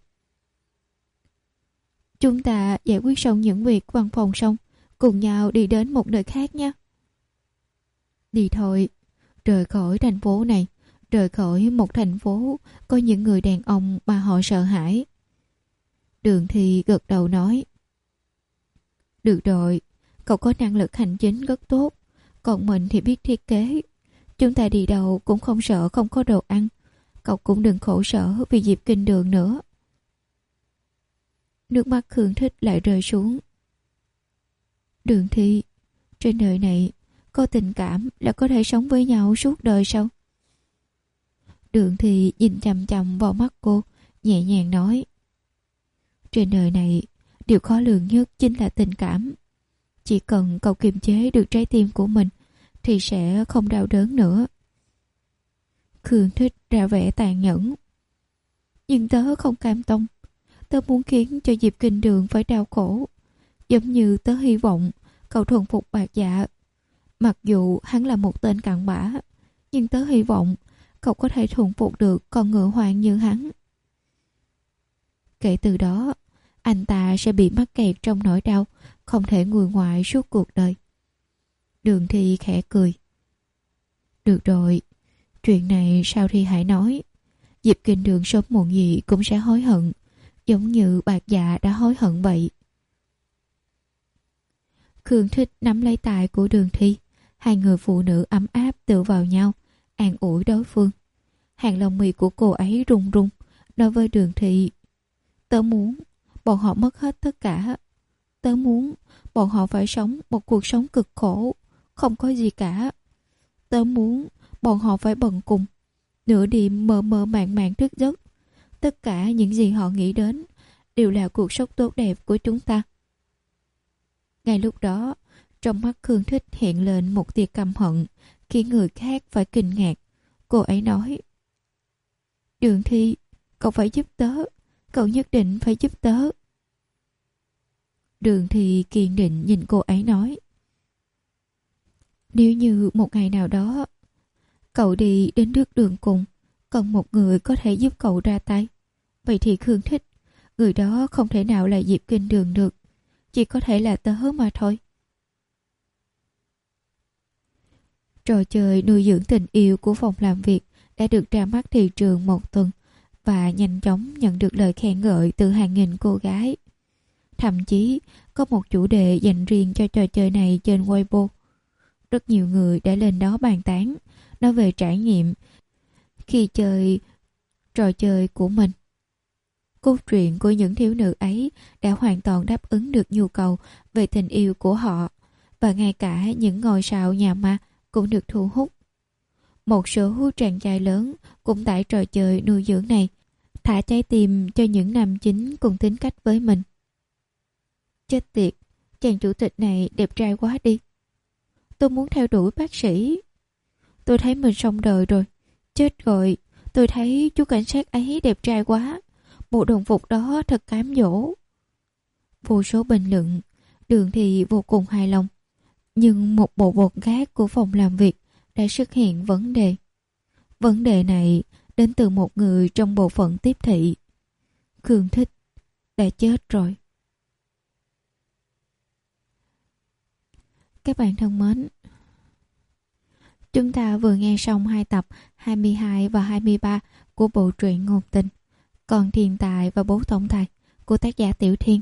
Chúng ta giải quyết xong những việc văn phòng xong, cùng nhau đi đến một nơi khác nhé. Đi thôi, rời khỏi thành phố này, rời khỏi một thành phố có những người đàn ông mà họ sợ hãi. Đường Thi gật đầu nói. Được rồi, cậu có năng lực hành chính rất tốt, còn mình thì biết thiết kế. Chúng ta đi đâu cũng không sợ không có đồ ăn. Cậu cũng đừng khổ sở vì Diệp Kinh Đường nữa. Nước mắt Khương Thích lại rơi xuống. Đường Thi, trên đời này có tình cảm là có thể sống với nhau suốt đời sao? Đường Thi nhìn chằm chằm vào mắt cô, nhẹ nhàng nói. Trên đời này, điều khó lường nhất chính là tình cảm. Chỉ cần cậu kiềm chế được trái tim của mình thì sẽ không đau đớn nữa. Khương Thích ra vẻ tàn nhẫn. Nhưng tớ không cam tâm. Tớ muốn khiến cho Diệp Kinh Đường phải đau khổ. Giống như tớ hy vọng cậu thuần phục Bạc Dạ. Mặc dù hắn là một tên cặn bã, nhưng tớ hy vọng cậu có thể thuần phục được con ngựa hoang như hắn. Kể từ đó, anh ta sẽ bị mắc kẹt trong nỗi đau, không thể nguôi ngoại suốt cuộc đời. Đường Thi khẽ cười. Được rồi, chuyện này sau thì hãy nói. Diệp Kinh Đường sớm muộn gì cũng sẽ hối hận, giống như Bạc Dạ đã hối hận vậy. Khương Thích nắm lấy tay của Đường Thi. Hai người phụ nữ ấm áp tựa vào nhau, an ủi đối phương. Hàng lông mi của cô ấy run run, nói với Đường Thi. Tớ muốn bọn họ mất hết tất cả. Tớ muốn bọn họ phải sống một cuộc sống cực khổ, không có gì cả. Tớ muốn bọn họ phải bần cùng, nửa đêm mơ mơ màng màng thức giấc. Tất cả những gì họ nghĩ đến đều là cuộc sống tốt đẹp của chúng ta. Ngay lúc đó, trong mắt Khương Thích hiện lên một tia căm hận, khiến người khác phải kinh ngạc. Cô ấy nói. Đường Thi, cậu phải giúp tớ. Cậu nhất định phải giúp tớ. Đường Thi kiên định nhìn cô ấy nói. Nếu như một ngày nào đó cậu đi đến bước đường cùng, còn một người có thể giúp cậu ra tay, vậy thì Khương Thích, người đó không thể nào là Diệp Kinh Đường được, chỉ có thể là tớ mà thôi. Trò chơi nuôi dưỡng tình yêu của phòng làm việc đã được ra mắt thị trường một tuần và nhanh chóng nhận được lời khen ngợi từ hàng nghìn cô gái. Thậm chí có một chủ đề dành riêng cho trò chơi này trên Weibo. Rất nhiều người đã lên đó bàn tán, nói về trải nghiệm khi chơi trò chơi của mình. Cốt truyện của những thiếu nữ ấy đã hoàn toàn đáp ứng được nhu cầu về tình yêu của họ, và ngay cả những ngôi sao nhà ma cũng được thu hút. Một số chàng trai lớn cũng tại trò chơi nuôi dưỡng này thả trái tim cho những nam chính cùng tính cách với mình. Chết tiệt, chàng chủ tịch này đẹp trai quá đi. Tôi muốn theo đuổi bác sĩ. Tôi thấy mình xong đời rồi. Chết rồi, tôi thấy chú cảnh sát ấy đẹp trai quá. Bộ đồng phục đó thật cám dỗ. vô số bình luận. Đường thì vô cùng hài lòng. Nhưng một bộ phận khác của phòng làm việc đã xuất hiện vấn đề. Vấn đề này đến từ một người trong bộ phận tiếp thị. Khương Thích đã chết rồi. Các bạn thân mến, chúng ta vừa nghe xong hai tập hai mươi hai và hai mươi ba của bộ truyện ngôn tình Còn Thiên Tài và Bố Tổng Tài của tác giả Tiểu Thiên.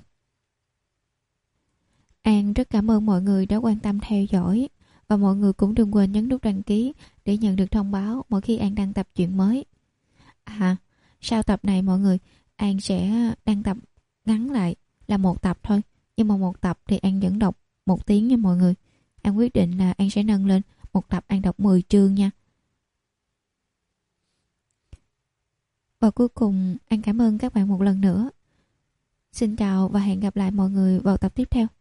An rất cảm ơn mọi người đã quan tâm theo dõi, và mọi người cũng đừng quên nhấn nút đăng ký để nhận được thông báo mỗi khi An đăng tập truyện mới. À, sau tập này mọi người, An sẽ đăng tập ngắn lại là một tập thôi, nhưng mà một tập thì An vẫn đọc một tiếng nha mọi người. An quyết định là An sẽ nâng lên một tập An đọc mười chương nha. Và cuối cùng An cảm ơn các bạn một lần nữa. Xin chào và hẹn gặp lại mọi người vào tập tiếp theo.